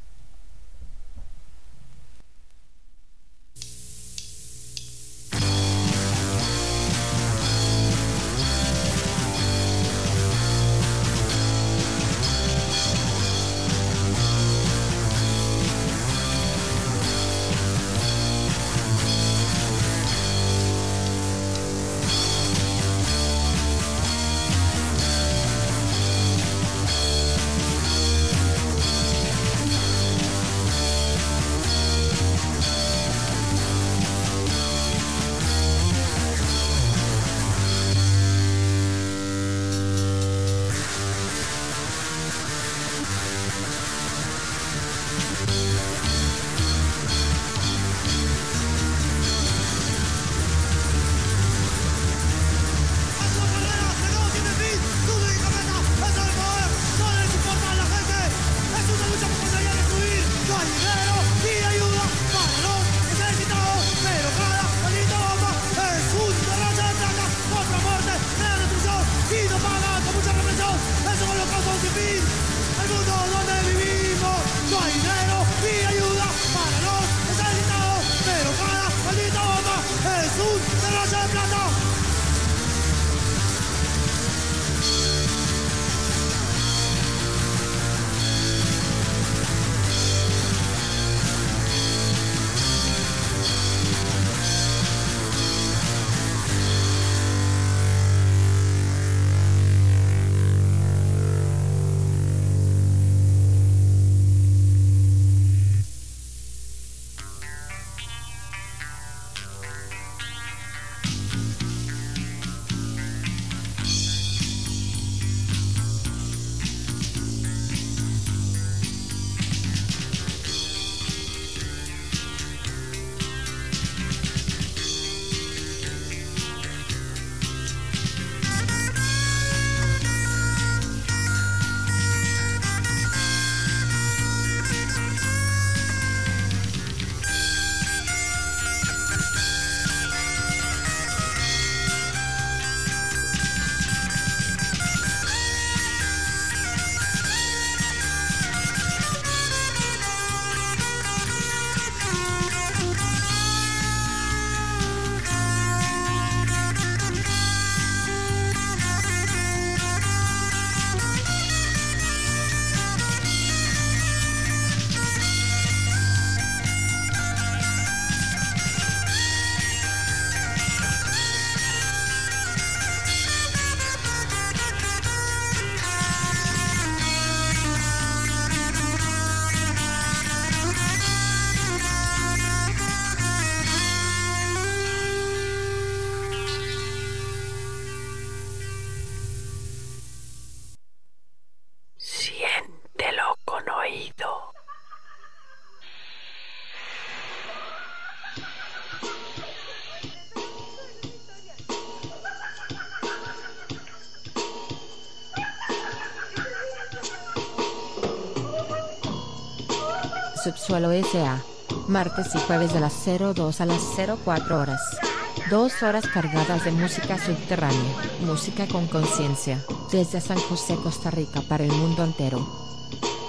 Subsuelo S A Martes y jueves de las cero dos a las cero cuatro horas. Dos horas cargadas de música subterránea, música con conciencia, desde San José, Costa Rica para el mundo entero.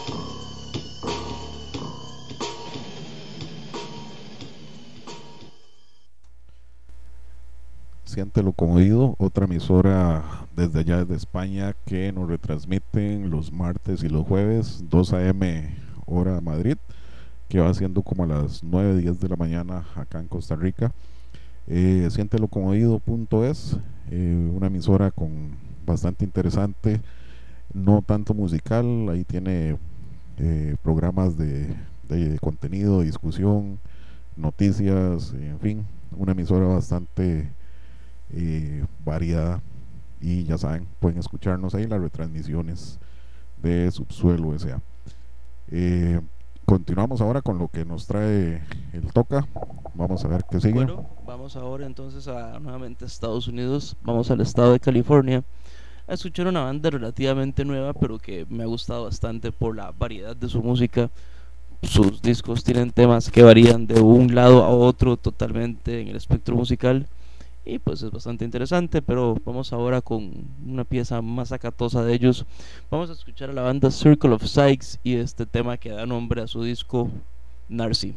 Siéntelo como oído, otra emisora desde allá desde España que nos retransmiten los martes y los jueves, dos a eme hora Madrid, que va siendo como a las nueve diez de la mañana acá en Costa Rica. eh, siéntelo como oído punto es, eh, una emisora con bastante interesante, no tanto musical, ahí tiene eh, programas de, de contenido, discusión, noticias, en fin, una emisora bastante eh, variada. Y ya saben, pueden escucharnos ahí las retransmisiones de Subsuelo S A. Eh, continuamos ahora con lo que nos trae el Toca. Vamos a ver qué sigue. Bueno, vamos ahora entonces a nuevamente a Estados Unidos. Vamos al estado de California a escuchar una banda relativamente nueva, pero que me ha gustado bastante por la variedad de su música. Sus discos tienen temas que varían de un lado a otro totalmente en el espectro musical, y pues es bastante interesante. Pero vamos ahora con una pieza más acatosa de ellos. Vamos a escuchar a la banda Circle of Sykes y este tema que da nombre a su disco, Narcy.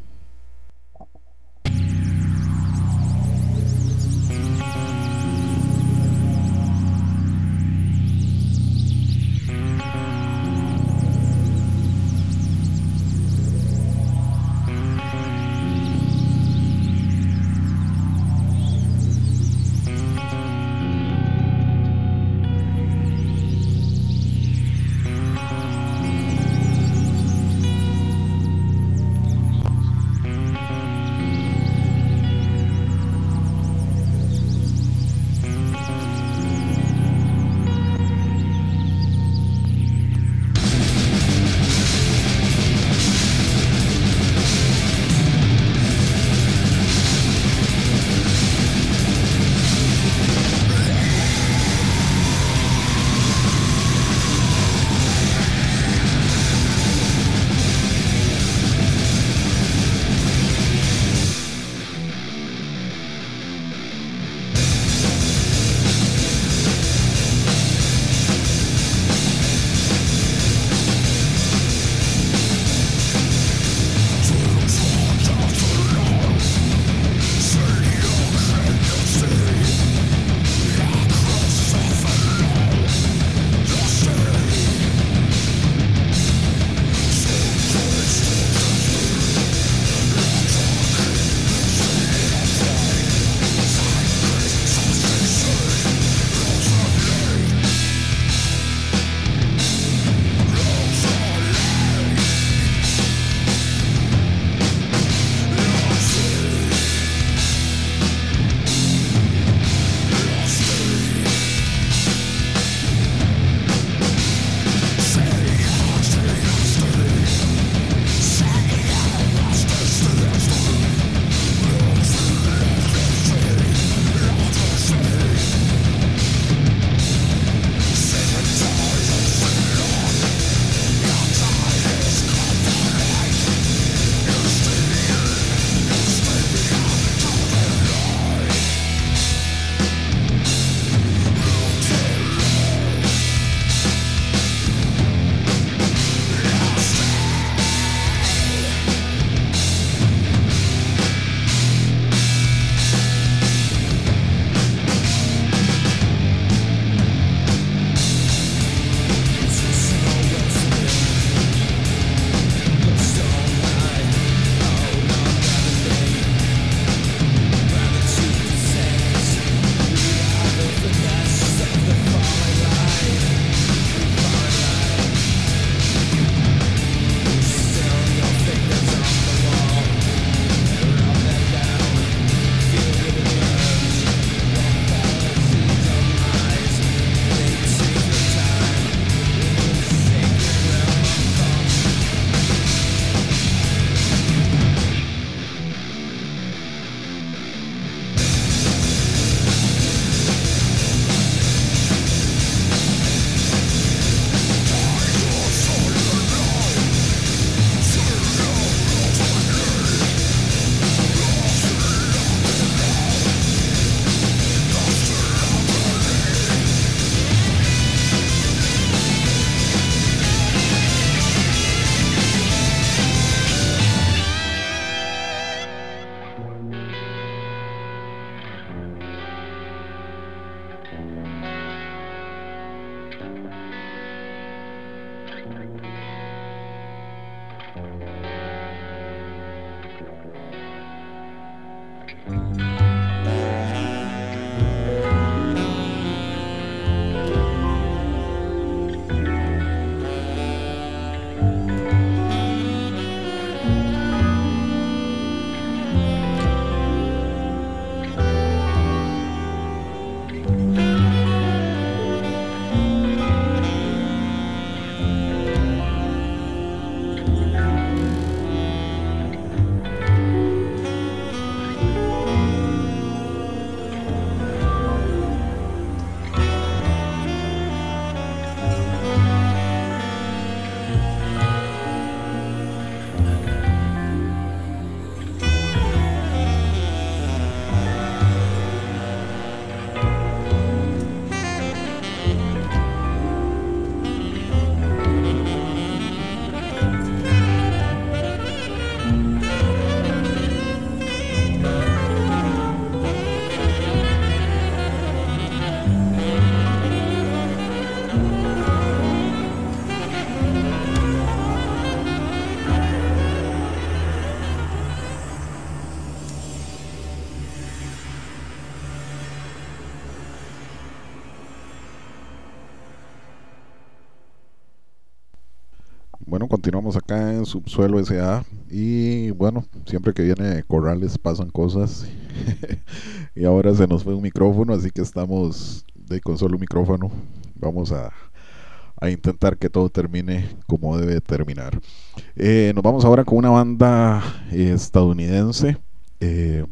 Bueno, continuamos acá en Subsuelo S A y bueno, siempre que viene Corrales pasan cosas y ahora se nos fue un micrófono, así que estamos de con solo un micrófono. Vamos a, a intentar que todo termine como debe terminar. Eh, nos vamos ahora con una banda eh, estadounidense, eh,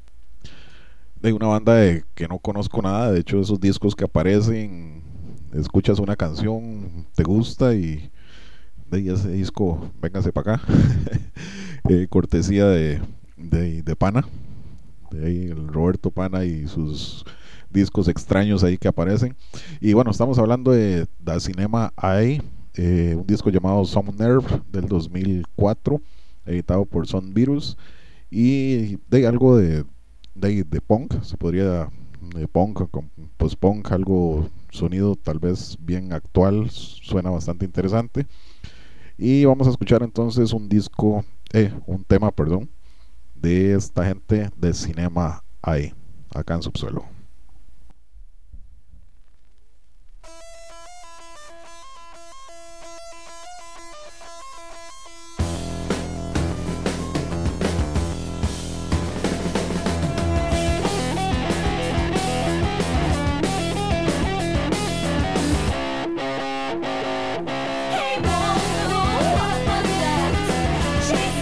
de una banda de que no conozco nada. De hecho, esos discos que aparecen, escuchas una canción, te gusta y de ese disco, véngase para acá. eh, cortesía de, de, de Pana, de ahí el Roberto Pana y sus discos extraños ahí que aparecen. Y bueno, estamos hablando de Da Cinema Eye, eh, un disco llamado Some Nerve del dos mil cuatro, editado por Son Virus, y de algo de, de, de punk, se podría, de punk, con post-punk, algo sonido tal vez bien actual, suena bastante interesante. Y vamos a escuchar entonces un disco, eh, un tema, perdón, de esta gente de Cinema Eye, acá en Subsuelo.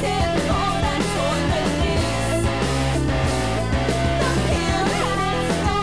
She said, "Lord, I told her this." The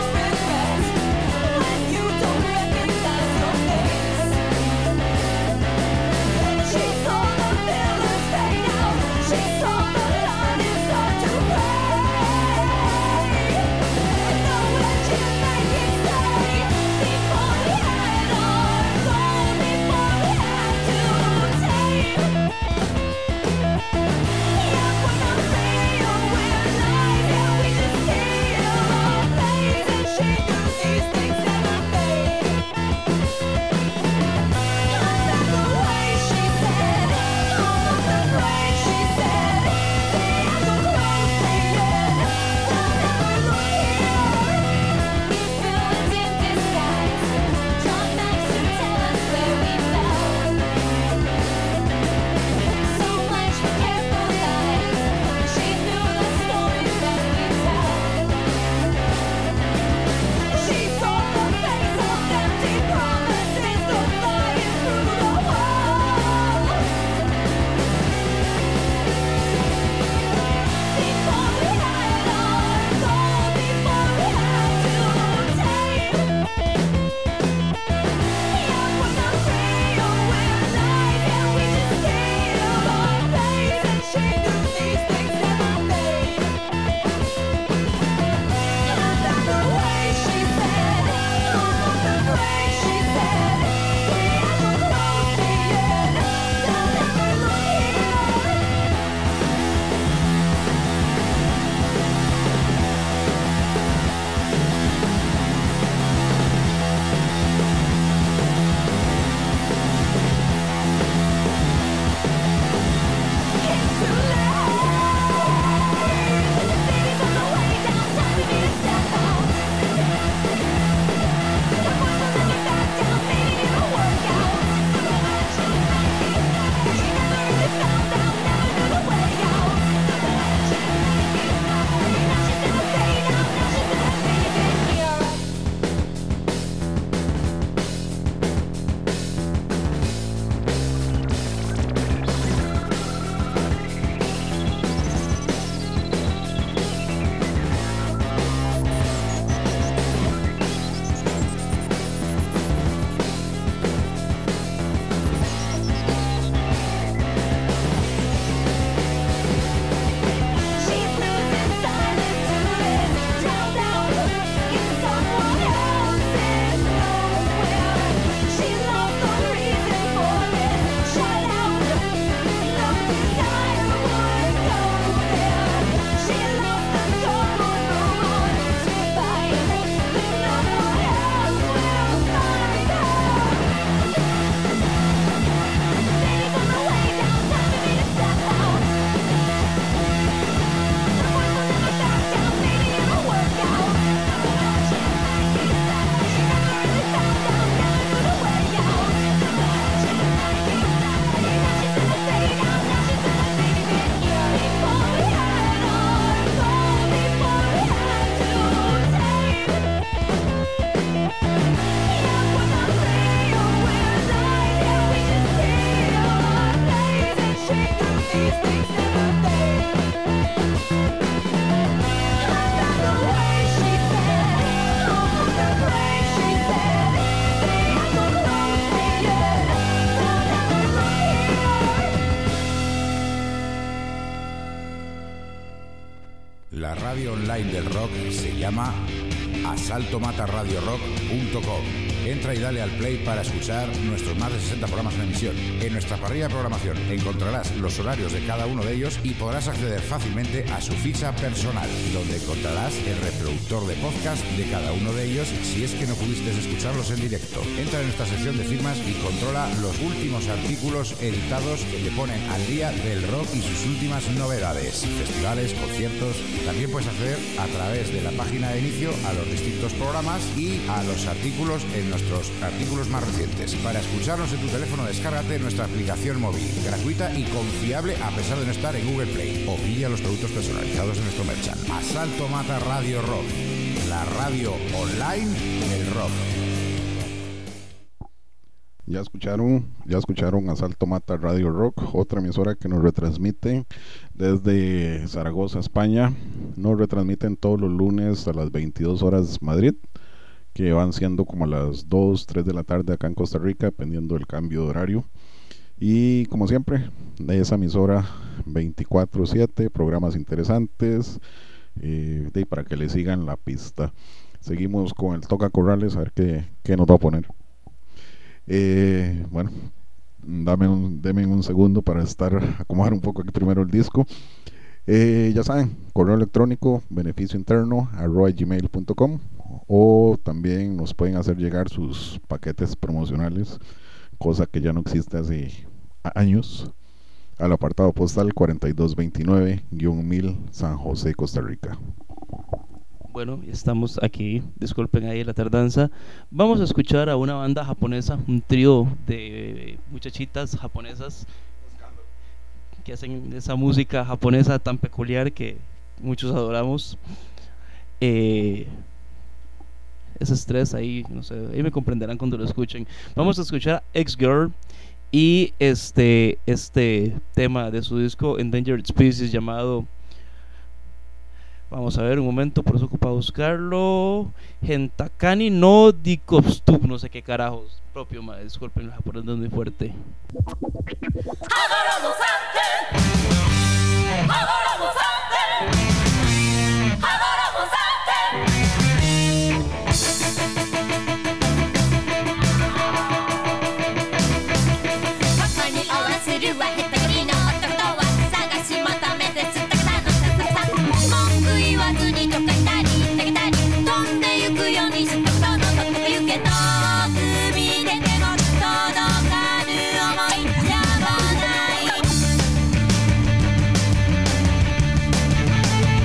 radio online del rock se llama asalto mata radio rock punto com. Entra y dale al play para escuchar nuestros más de sesenta programas en emisión. En nuestra parrilla de programación encontrarás los horarios de cada uno de ellos y podrás acceder fácilmente a su ficha personal, donde encontrarás el reproductor de podcast de cada uno de ellos si es que no pudiste escucharlos en directo. Entra en nuestra sección de firmas y controla los últimos artículos editados que te ponen al día del rock y sus últimas novedades, festivales, conciertos. También puedes acceder a través de la página de inicio a los distintos programas y a los artículos en nuestros artículos más recientes. Para escucharnos en tu teléfono, descárgate nuestra aplicación móvil, gratuita y confiable a pesar de no estar en Google Play. O pilla los productos personalizados en nuestro merchant. Asalto Mata Radio Rock, la radio online del rock. Ya escucharon, ya escucharon Asalto Mata Radio Rock, otra emisora que nos retransmite desde Zaragoza, España. Nos retransmiten todos los lunes a las veintidós horas Madrid, que van siendo como a las dos, tres de la tarde acá en Costa Rica, dependiendo del cambio de horario. Y como siempre, de esa emisora veinticuatro siete, programas interesantes, eh, de, para que le sigan la pista. Seguimos con el Toca Corrales, a ver qué, qué nos va a poner. Eh, bueno, dame un, deme un segundo para estar, acomodar un poco aquí primero el disco. Eh, ya saben, correo electrónico beneficio interno arroba gmail punto com, o también nos pueden hacer llegar sus paquetes promocionales, cosa que ya no existe hace años, al apartado postal cuarenta y dos veintinueve mil San José, Costa Rica. Bueno, estamos aquí, disculpen ahí la tardanza. Vamos a escuchar a una banda japonesa, un trío de muchachitas japonesas que hacen esa música japonesa tan peculiar que muchos adoramos. Eh, esos tres ahí, no sé, ahí me comprenderán cuando lo escuchen. Vamos a escuchar a X-Girl y este, este tema de su disco Endangered Species llamado, vamos a ver un momento, por eso ocupa buscarlo, Hentakani no Dikopstub, no sé qué carajos, propio, ma, disculpen, el japonés no es muy fuerte. Bye.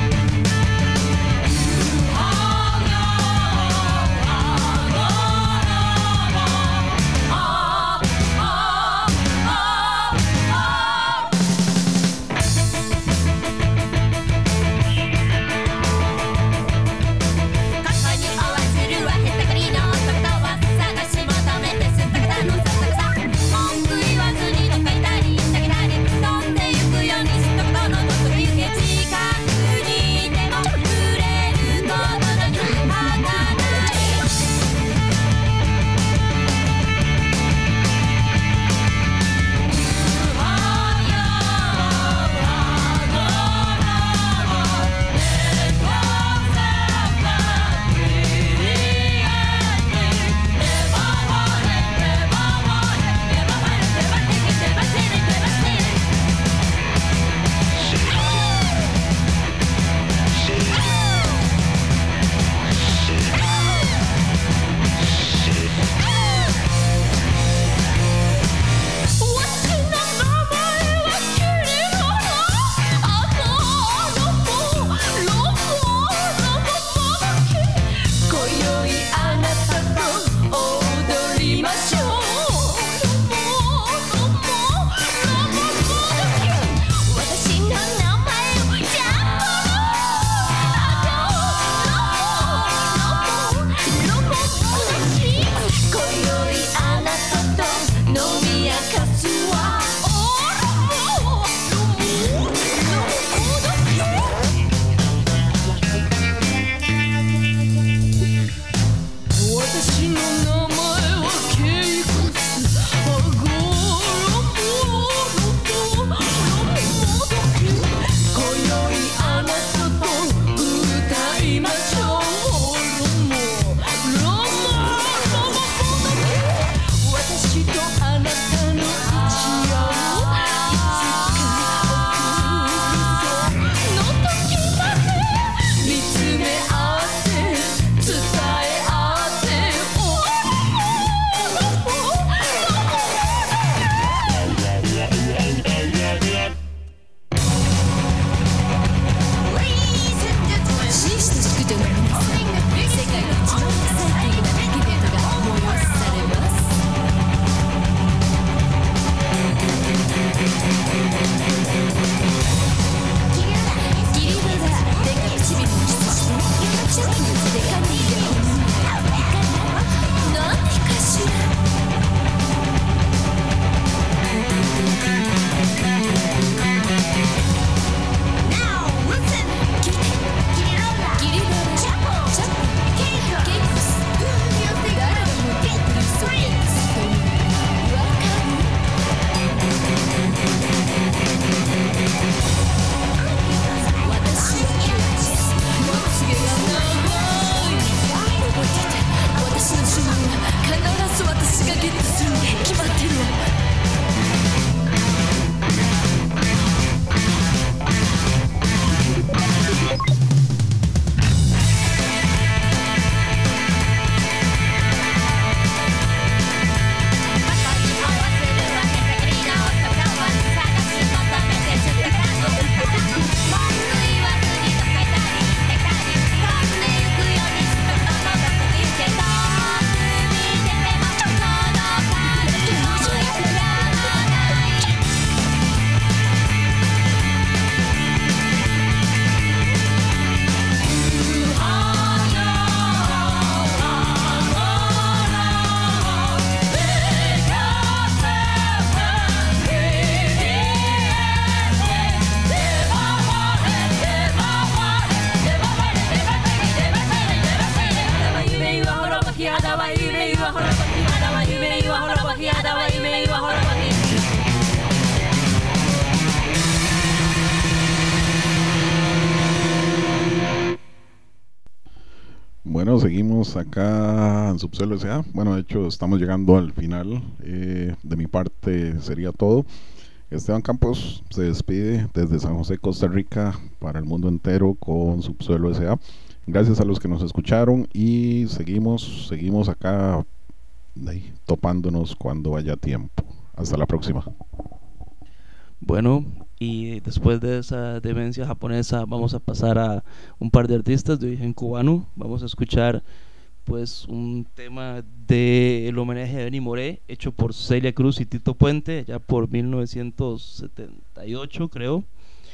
Bueno, seguimos acá en Subsuelo S A. Bueno, de hecho, estamos llegando al final. Eh, de mi parte sería todo. Esteban Campos se despide desde San José, Costa Rica, para el mundo entero con Subsuelo S A. Gracias a los que nos escucharon y seguimos, seguimos acá ahí, topándonos cuando haya tiempo. Hasta la próxima. Bueno, y después de esa demencia japonesa vamos a pasar a un par de artistas de origen cubano. Vamos a escuchar pues un tema del homenaje a Benny Moré, hecho por Celia Cruz y Tito Puente, ya por mil novecientos setenta y ocho creo.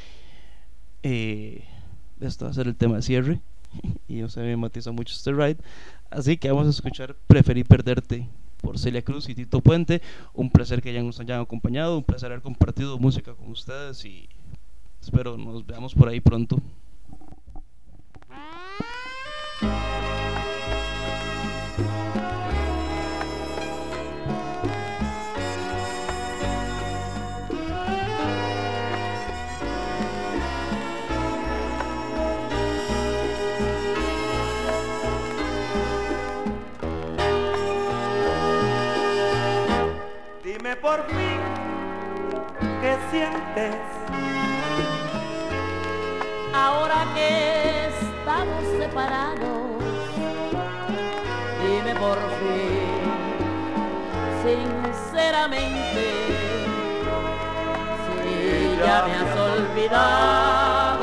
Eh, esto va a ser el tema de cierre y no se me matiza mucho este ride, así que vamos a escuchar Preferí Perderte por Celia Cruz y Tito Puente. Un placer que ya nos hayan acompañado, un placer haber compartido música con ustedes y espero nos veamos por ahí pronto. Dime por fin qué sientes ahora que estamos separados. Dime por fin, sinceramente, si ya me has olvidado.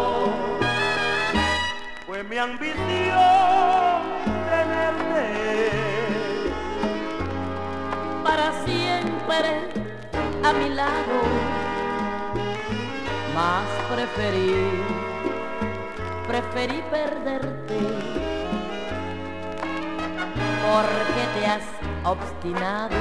Fue mi ambición tenerte para siempre a mi lado, mas preferí, preferí perderte, porque te has obstinado.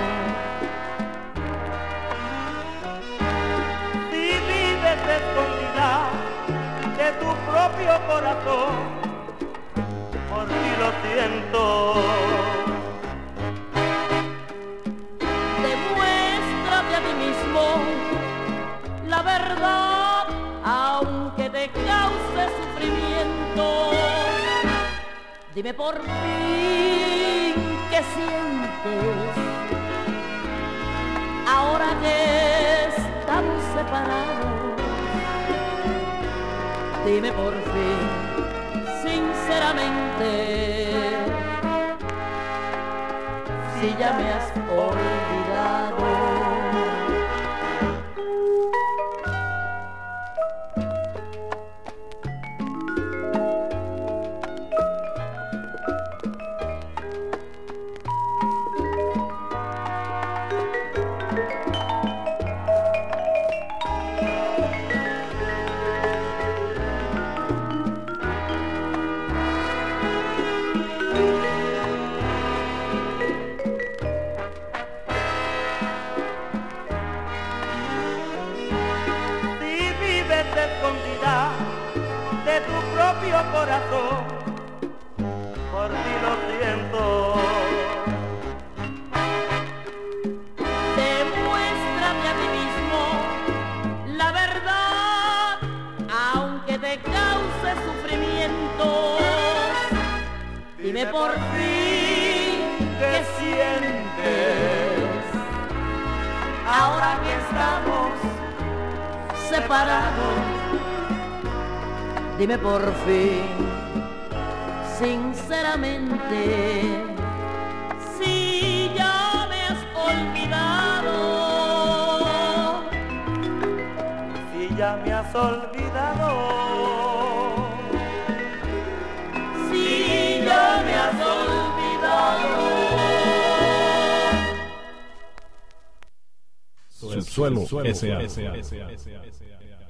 Si vives escondida de tu propio corazón, por ti lo siento. Demuéstrate a ti mismo la verdad, aunque te cause sufrimiento. Dime por fin qué sientes ahora que estamos separados. Dime por fin, sinceramente, si ya me has olvidado. De tu propio corazón, por ti lo siento. Demuéstrame a ti mismo la verdad, aunque te cause sufrimientos. Dime por fin qué sientes ahora que estamos separados. Dime por fin, sinceramente, si ya me has olvidado. Si ya me has olvidado. Si ya me has olvidado. Subsuelo S A